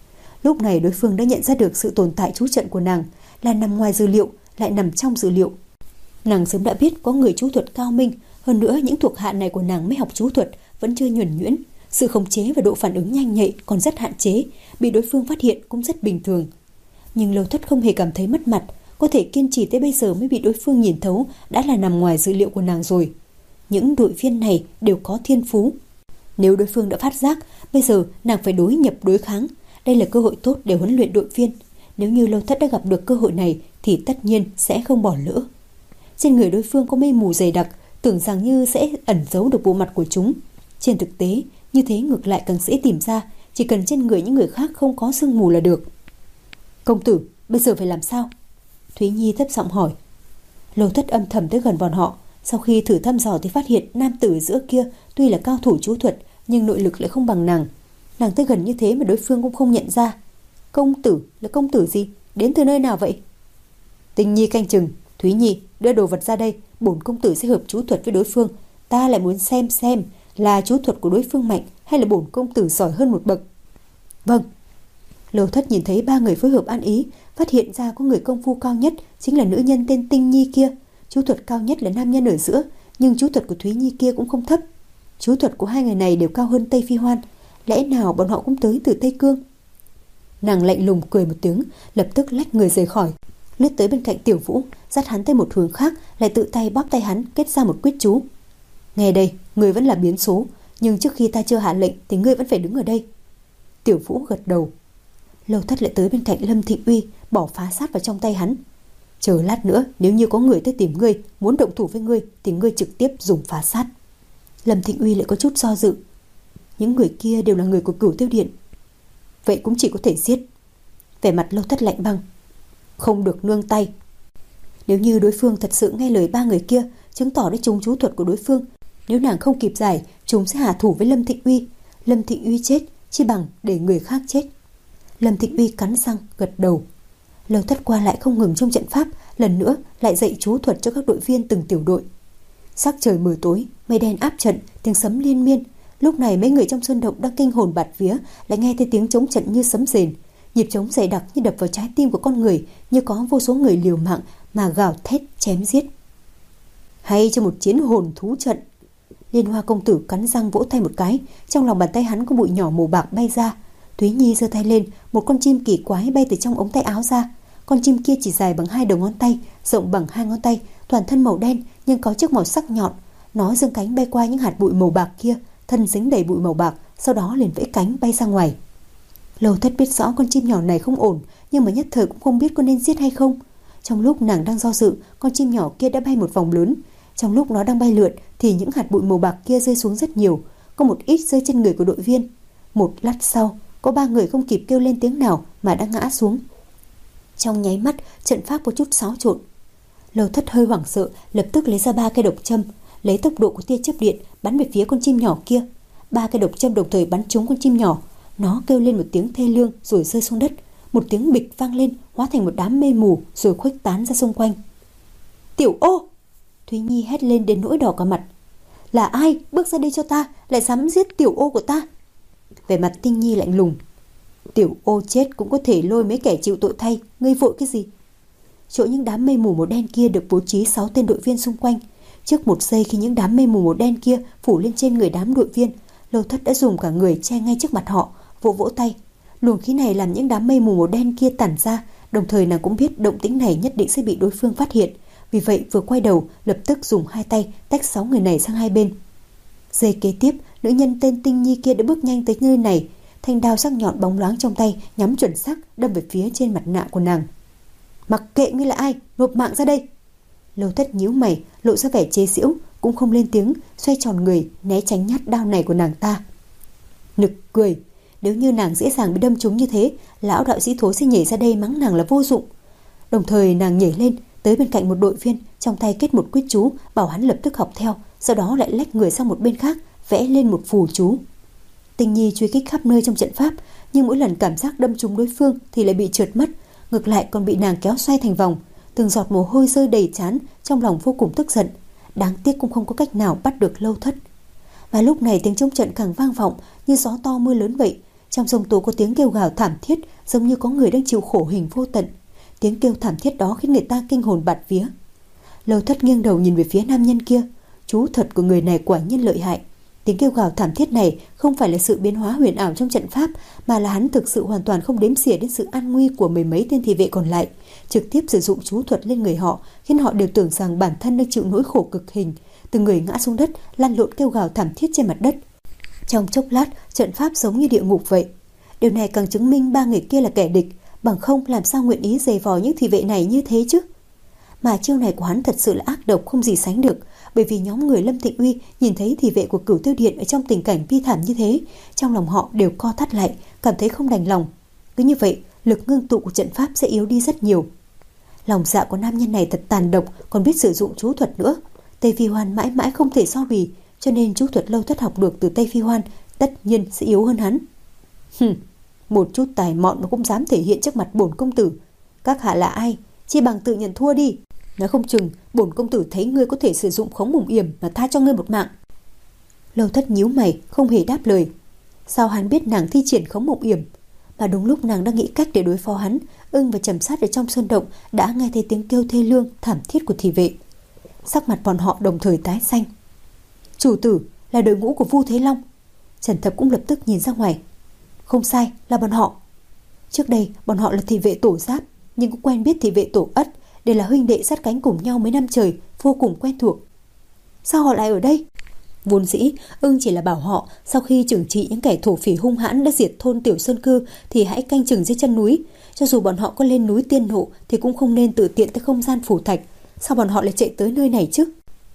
Lúc này đối phương đã nhận ra được sự tồn tại trú trận của nàng, là nằm ngoài dữ liệu lại nằm trong dữ liệu. Nàng sớm đã biết có người trú thuật cao minh, hơn nữa những thuộc hạ này của nàng mới học trú thuật vẫn chưa nhuần nhuyễn, sự khống chế và độ phản ứng nhanh nhạy còn rất hạn chế, bị đối phương phát hiện cũng rất bình thường. Nhưng Lâu Thất không hề cảm thấy mất mặt, có thể kiên trì tới bây giờ mới bị đối phương nhìn thấu đã là nằm ngoài dữ liệu của nàng rồi. Những đội viên này đều có thiên phú. Nếu đối phương đã phát giác, bây giờ nàng phải đối nhập đối kháng. Đây là cơ hội tốt để huấn luyện đội viên. Nếu như Lâu Thất đã gặp được cơ hội này thì tất nhiên sẽ không bỏ lỡ. Trên người đối phương có mây mù dày đặc, tưởng rằng như sẽ ẩn giấu được bộ mặt của chúng. Trên thực tế, như thế ngược lại càng dễ tìm ra, chỉ cần trên người những người khác không có sương mù là được. Công tử, bây giờ phải làm sao? Thúy Nhi thấp giọng hỏi. Lâu Thất âm thầm tới gần bọn họ. Sau khi thử thăm dò thì phát hiện nam tử giữa kia tuy là cao thủ trú thuật nhưng nội lực lại không bằng nàng. Nàng tới gần như thế mà đối phương cũng không nhận ra. Công tử là công tử gì? Đến từ nơi nào vậy? Tình Nhi canh chừng. Thúy Nhi, đưa đồ vật ra đây. Bổn công tử sẽ hợp trú thuật với đối phương. Ta lại muốn xem xem là trú thuật của đối phương mạnh hay là bổn công tử giỏi hơn một bậc. Vâng. Lâu Thất nhìn thấy ba người phối hợp ăn ý, phát hiện ra có người công phu cao nhất chính là nữ nhân tên Tinh Nhi kia. Chú thuật cao nhất là nam nhân ở giữa, nhưng chú thuật của Thúy Nhi kia cũng không thấp. Chú thuật của hai người này đều cao hơn Tây Phi Hoan. Lẽ nào bọn họ cũng tới từ Tây Cương? Nàng lạnh lùng cười một tiếng, lập tức lách người rời khỏi, lướt tới bên cạnh Tiểu Vũ, dắt hắn tới một hướng khác, lại tự tay bóp tay hắn kết ra một quyết chú. Nghe đây, người vẫn là biến số, nhưng trước khi ta chưa hạ lệnh thì ngươi vẫn phải đứng ở đây. Tiểu Vũ gật đầu. Lâu Thất lại tới bên cạnh Lâm Thịnh Uy, bỏ phá sát vào trong tay hắn. Chờ lát nữa, nếu như có người tới tìm ngươi, muốn động thủ với ngươi thì ngươi trực tiếp dùng phá sát. Lâm Thịnh Uy lại có chút do dự. Những người kia đều là người của Cửu Tiêu Điện. Vậy cũng chỉ có thể giết. Vẻ mặt Lâu Thất lạnh băng. Không được nương tay. Nếu như đối phương thật sự nghe lời ba người kia, chứng tỏ đã trúng chú thuật của đối phương. Nếu nàng không kịp giải, chúng sẽ hạ thủ với Lâm Thịnh Uy. Lâm Thịnh Uy chết, chi bằng để người khác chết. Lâm Thịnh Uy cắn răng, gật đầu. Lâu Thất qua lại không ngừng trong trận pháp, lần nữa lại dạy chú thuật cho các đội viên từng tiểu đội. Sắc trời mờ tối, mây đen áp trận, tiếng sấm liên miên. Lúc này mấy người trong sơn động đang kinh hồn bạt vía, lại nghe thấy tiếng trống trận như sấm rền. Nhịp trống dày đặc như đập vào trái tim của con người, như có vô số người liều mạng mà gào thét chém giết. Hay cho một chiến hồn thú trận. Liên Hoa công tử cắn răng vỗ tay một cái, trong lòng bàn tay hắn có bụi nhỏ màu bạc bay ra. Thúy Nhi giơ tay lên, một con chim kỳ quái bay từ trong ống tay áo ra. Con chim kia chỉ dài bằng hai đầu ngón tay, rộng bằng hai ngón tay, toàn thân màu đen nhưng có chiếc màu sắc nhọn. Nó giương cánh bay qua những hạt bụi màu bạc kia, thân dính đầy bụi màu bạc, sau đó liền vẫy cánh bay ra ngoài. Lâu Thất biết rõ con chim nhỏ này không ổn, nhưng mà nhất thời cũng không biết có nên giết hay không. Trong lúc nàng đang do dự, con chim nhỏ kia đã bay một vòng lớn. Trong lúc nó đang bay lượn thì những hạt bụi màu bạc kia rơi xuống rất nhiều, có một ít rơi trên người của đội viên. Một lát sau, có ba người không kịp kêu lên tiếng nào mà đã ngã xuống. Trong nháy mắt, trận pháp có chút xáo trộn. Lâu Thất hơi hoảng sợ, lập tức lấy ra ba cây độc châm, lấy tốc độ của tia chớp điện bắn về phía con chim nhỏ kia. Ba cây độc châm đồng thời bắn trúng con chim nhỏ. Nó kêu lên một tiếng thê lương rồi rơi xuống đất. Một tiếng bịch vang lên, hóa thành một đám mây mù rồi khuếch tán ra xung quanh. Tiểu Ô! Thúy Nhi hét lên đến nỗi đỏ cả mặt. Là ai bước ra đây cho ta, lại dám giết Tiểu Ô của ta? Vẻ mặt Tinh Nhi lạnh lùng. Tiểu Ô chết cũng có thể lôi mấy kẻ chịu tội thay, ngươi vội cái gì? Chỗ những đám mây mù màu đen kia được bố trí sáu tên đội viên xung quanh. Trước một giây khi những đám mây mù màu đen kia phủ lên trên người đám đội viên, Lâu Thất đã dùng cả người che ngay trước mặt họ, vỗ vỗ tay. Luồng khí này làm những đám mây mù màu đen kia tản ra, đồng thời nàng cũng biết động tĩnh này nhất định sẽ bị đối phương phát hiện. Vì vậy vừa quay đầu, lập tức dùng hai tay tách sáu người này sang hai bên. Giây kế tiếp, nữ nhân tên Tinh Nhi kia đã bước nhanh tới nơi này. Thanh đao sắc nhọn bóng loáng trong tay nhắm chuẩn xác đâm về phía trên mặt nạ của nàng. Mặc kệ ngươi là ai, nộp mạng ra đây. Lâu Thất nhíu mày, lộ ra vẻ chế giễu, cũng không lên tiếng, xoay tròn người né tránh nhát đao này của nàng ta. Nực cười, nếu như nàng dễ dàng bị đâm trúng như thế, lão đạo sĩ thối sẽ nhảy ra đây mắng nàng là vô dụng. Đồng thời nàng nhảy lên tới bên cạnh một đội viên, trong tay kết một quyết chú, bảo hắn lập tức học theo, sau đó lại lách người sang một bên khác, vẽ lên một phù chú. Tình Nhi truy kích khắp nơi trong trận pháp, nhưng mỗi lần cảm giác đâm trúng đối phương thì lại bị trượt mất, ngược lại còn bị nàng kéo xoay thành vòng. Từng giọt mồ hôi rơi đầy trán, trong lòng vô cùng tức giận. Đáng tiếc cũng không có cách nào bắt được Lâu Thất. Và lúc này tiếng chống trận càng vang vọng như gió to mưa lớn vậy. Trong giông tố có tiếng kêu gào thảm thiết, giống như có người đang chịu khổ hình vô tận. Tiếng kêu thảm thiết đó khiến người ta kinh hồn bạt vía. Lâu Thất nghiêng đầu nhìn về phía nam nhân kia. Chú thuật của người này quả nhiên lợi hại. Tiếng kêu gào thảm thiết này không phải là sự biến hóa huyền ảo trong trận pháp, mà là hắn thực sự hoàn toàn không đếm xỉa đến sự an nguy của mười mấy tên thị vệ còn lại, trực tiếp sử dụng chú thuật lên người họ, khiến họ đều tưởng rằng bản thân đang chịu nỗi khổ cực hình. Từng người ngã xuống đất, lăn lộn kêu gào thảm thiết trên mặt đất. Trong chốc lát, trận pháp giống như địa ngục vậy. Điều này càng chứng minh ba người kia là kẻ địch, bằng không làm sao nguyện ý giày vò những thị vệ này như thế chứ. Mà chiêu này của hắn thật sự là ác độc không gì sánh được, bởi vì nhóm người Lâm Tịnh Uy nhìn thấy thị vệ của Cửu Tiêu Điện ở trong tình cảnh bi thảm như thế, trong lòng họ đều co thắt lại, cảm thấy không đành lòng. Cứ như vậy, lực ngưng tụ của trận pháp sẽ yếu đi rất nhiều. Lòng dạ của nam nhân này thật tàn độc, còn biết sử dụng chú thuật nữa. Tây Phi Hoan mãi mãi không thể so bì, cho nên chú thuật Lâu Thất học được từ Tây Phi Hoan tất nhiên sẽ yếu hơn hắn. Hừm, một chút tài mọn mà cũng dám thể hiện trước mặt bổn công tử. Các hạ là ai? Chỉ bằng tự nhận thua đi. Nói không chừng bổn công tử thấy ngươi có thể sử dụng khống mùng yểm mà tha cho ngươi một mạng. Lâu Thất nhíu mày, không hề đáp lời. Sao hắn biết nàng thi triển khống mùng yểm? Mà đúng lúc nàng đang nghĩ cách để đối phó hắn, Ưng và Trầm Sát ở trong sơn động đã nghe thấy tiếng kêu thê lương thảm thiết của thị vệ. Sắc mặt bọn họ đồng thời tái xanh. Chủ tử, là đội ngũ của Vu Thế Long. Trần Thập cũng lập tức nhìn ra ngoài. Không sai, là bọn họ. Trước đây bọn họ là thị vệ Tổ Giáp, nhưng cũng quen biết thị vệ Tổ Ất. Đây là huynh đệ sát cánh cùng nhau mấy năm trời, vô cùng quen thuộc. Sao họ lại ở đây? Vốn dĩ Ưng chỉ là bảo họ sau khi trừng trị những kẻ thổ phỉ hung hãn đã diệt thôn Tiểu Sơn Cư thì hãy canh chừng dưới chân núi. Cho dù bọn họ có lên núi Tiên Nộ thì cũng không nên tự tiện tới không gian phủ thạch. Sao bọn họ lại chạy tới nơi này chứ?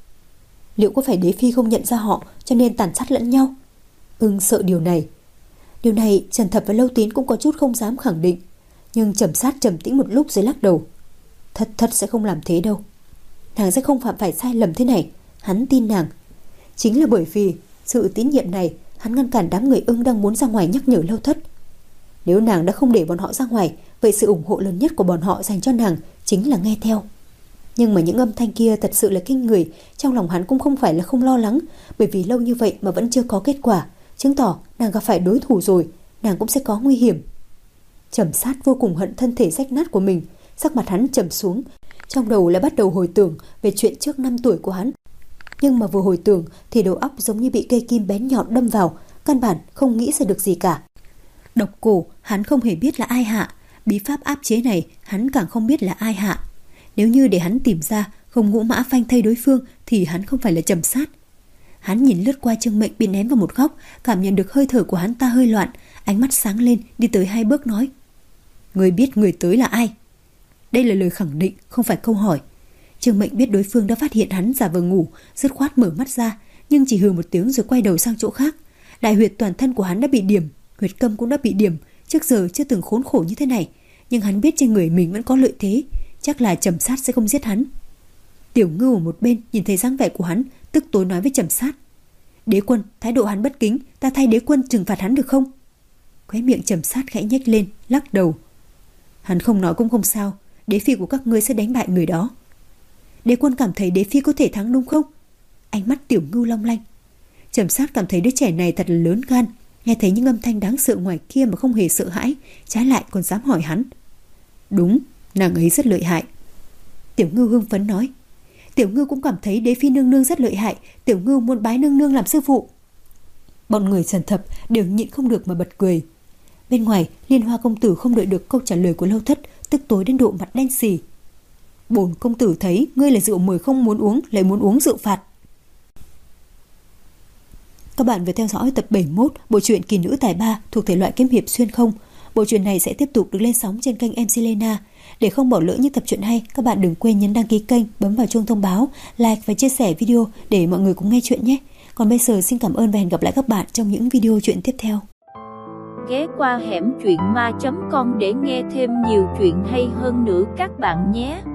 Liệu có phải đế phi không nhận ra họ cho nên tàn sát lẫn nhau? Ưng sợ điều này. Điều này Trần Thập và Lâu Tín cũng có chút không dám khẳng định. Nhưng Trầm Sát trầm tĩnh một lúc rồi lắc đầu. Thất thất sẽ không làm thế đâu. Nàng sẽ không phạm phải sai lầm thế này. Hắn tin nàng. Chính là bởi vì sự tín nhiệm này, hắn ngăn cản đám người Ưng đang muốn ra ngoài nhắc nhở Lâu Thất. Nếu nàng đã không để bọn họ ra ngoài, vậy sự ủng hộ lớn nhất của bọn họ dành cho nàng chính là nghe theo. Nhưng mà những âm thanh kia thật sự là kinh người. Trong lòng hắn cũng không phải là không lo lắng, bởi vì lâu như vậy mà vẫn chưa có kết quả, chứng tỏ nàng gặp phải đối thủ rồi, nàng cũng sẽ có nguy hiểm. Trầm Sát vô cùng hận thân thể rách nát của mình. Sắc mặt hắn trầm xuống, trong đầu lại bắt đầu hồi tưởng về chuyện trước năm tuổi của hắn. Nhưng mà vừa hồi tưởng thì đầu óc giống như bị cây kim bén nhọn đâm vào, căn bản không nghĩ ra được gì cả. Độc cổ hắn không hề biết là ai hạ, bí pháp áp chế này hắn càng không biết là ai hạ. Nếu như để hắn tìm ra, không ngũ mã phanh thây đối phương thì hắn không phải là Trầm Sát. Hắn nhìn lướt qua Trương Mệnh bị ném vào một góc, cảm nhận được hơi thở của hắn ta hơi loạn, ánh mắt sáng lên, đi tới hai bước nói: Người biết người tới là ai? Đây là lời khẳng định, không phải câu hỏi. Trương Mệnh biết đối phương đã phát hiện hắn giả vờ ngủ, dứt khoát mở mắt ra, nhưng chỉ hừ một tiếng rồi quay đầu sang chỗ khác. Đại huyệt toàn thân của hắn đã bị điểm, huyệt câm cũng đã bị điểm, trước giờ chưa từng khốn khổ như thế này, nhưng hắn biết trên người mình vẫn có lợi thế, chắc là Trầm Sát sẽ không giết hắn. Tiểu Ngưu ở một bên nhìn thấy dáng vẻ của hắn, tức tối nói với Trầm Sát: Đế quân, thái độ hắn bất kính, ta thay đế quân trừng phạt hắn được không? Khóe miệng Trầm Sát khẽ nhếch lên, lắc đầu. Hắn không nói cũng không sao, đế phi của các ngươi sẽ đánh bại người đó. Đế quân cảm thấy đế phi có thể thắng đúng không? Ánh mắt Tiểu Ngưu long lanh. Trầm Sát cảm thấy đứa trẻ này thật là lớn gan, nghe thấy những âm thanh đáng sợ ngoài kia mà không hề sợ hãi, trái lại còn dám hỏi hắn. Đúng, nàng ấy rất lợi hại. Tiểu Ngưu hưng phấn nói. Tiểu Ngưu cũng cảm thấy đế phi nương nương rất lợi hại, Tiểu Ngưu muốn bái nương nương làm sư phụ. Bọn người Trần Thập đều nhịn không được mà bật cười. Bên ngoài, Liên Hoa công tử không đợi được câu trả lời của Lâu Thất, tức tối đến độ mặt đen xì. Bổn công tử thấy ngươi là rượu mời không muốn uống, lại muốn uống rượu phạt. Các bạn vừa theo dõi tập bảy mươi mốt bộ truyện Kỳ Nữ Tài Ba thuộc thể loại kiếm hiệp xuyên không. Bộ truyện này sẽ tiếp tục được lên sóng trên kênh em xê Lena. Để không bỏ lỡ những tập truyện hay, các bạn đừng quên nhấn đăng ký kênh, bấm vào chuông thông báo, like và chia sẻ video để mọi người cùng nghe chuyện nhé. Còn bây giờ xin cảm ơn và hẹn gặp lại các bạn trong những video chuyện tiếp theo. Ghé qua hẻm truyện ma chấm com để nghe thêm nhiều chuyện hay hơn nữa các bạn nhé.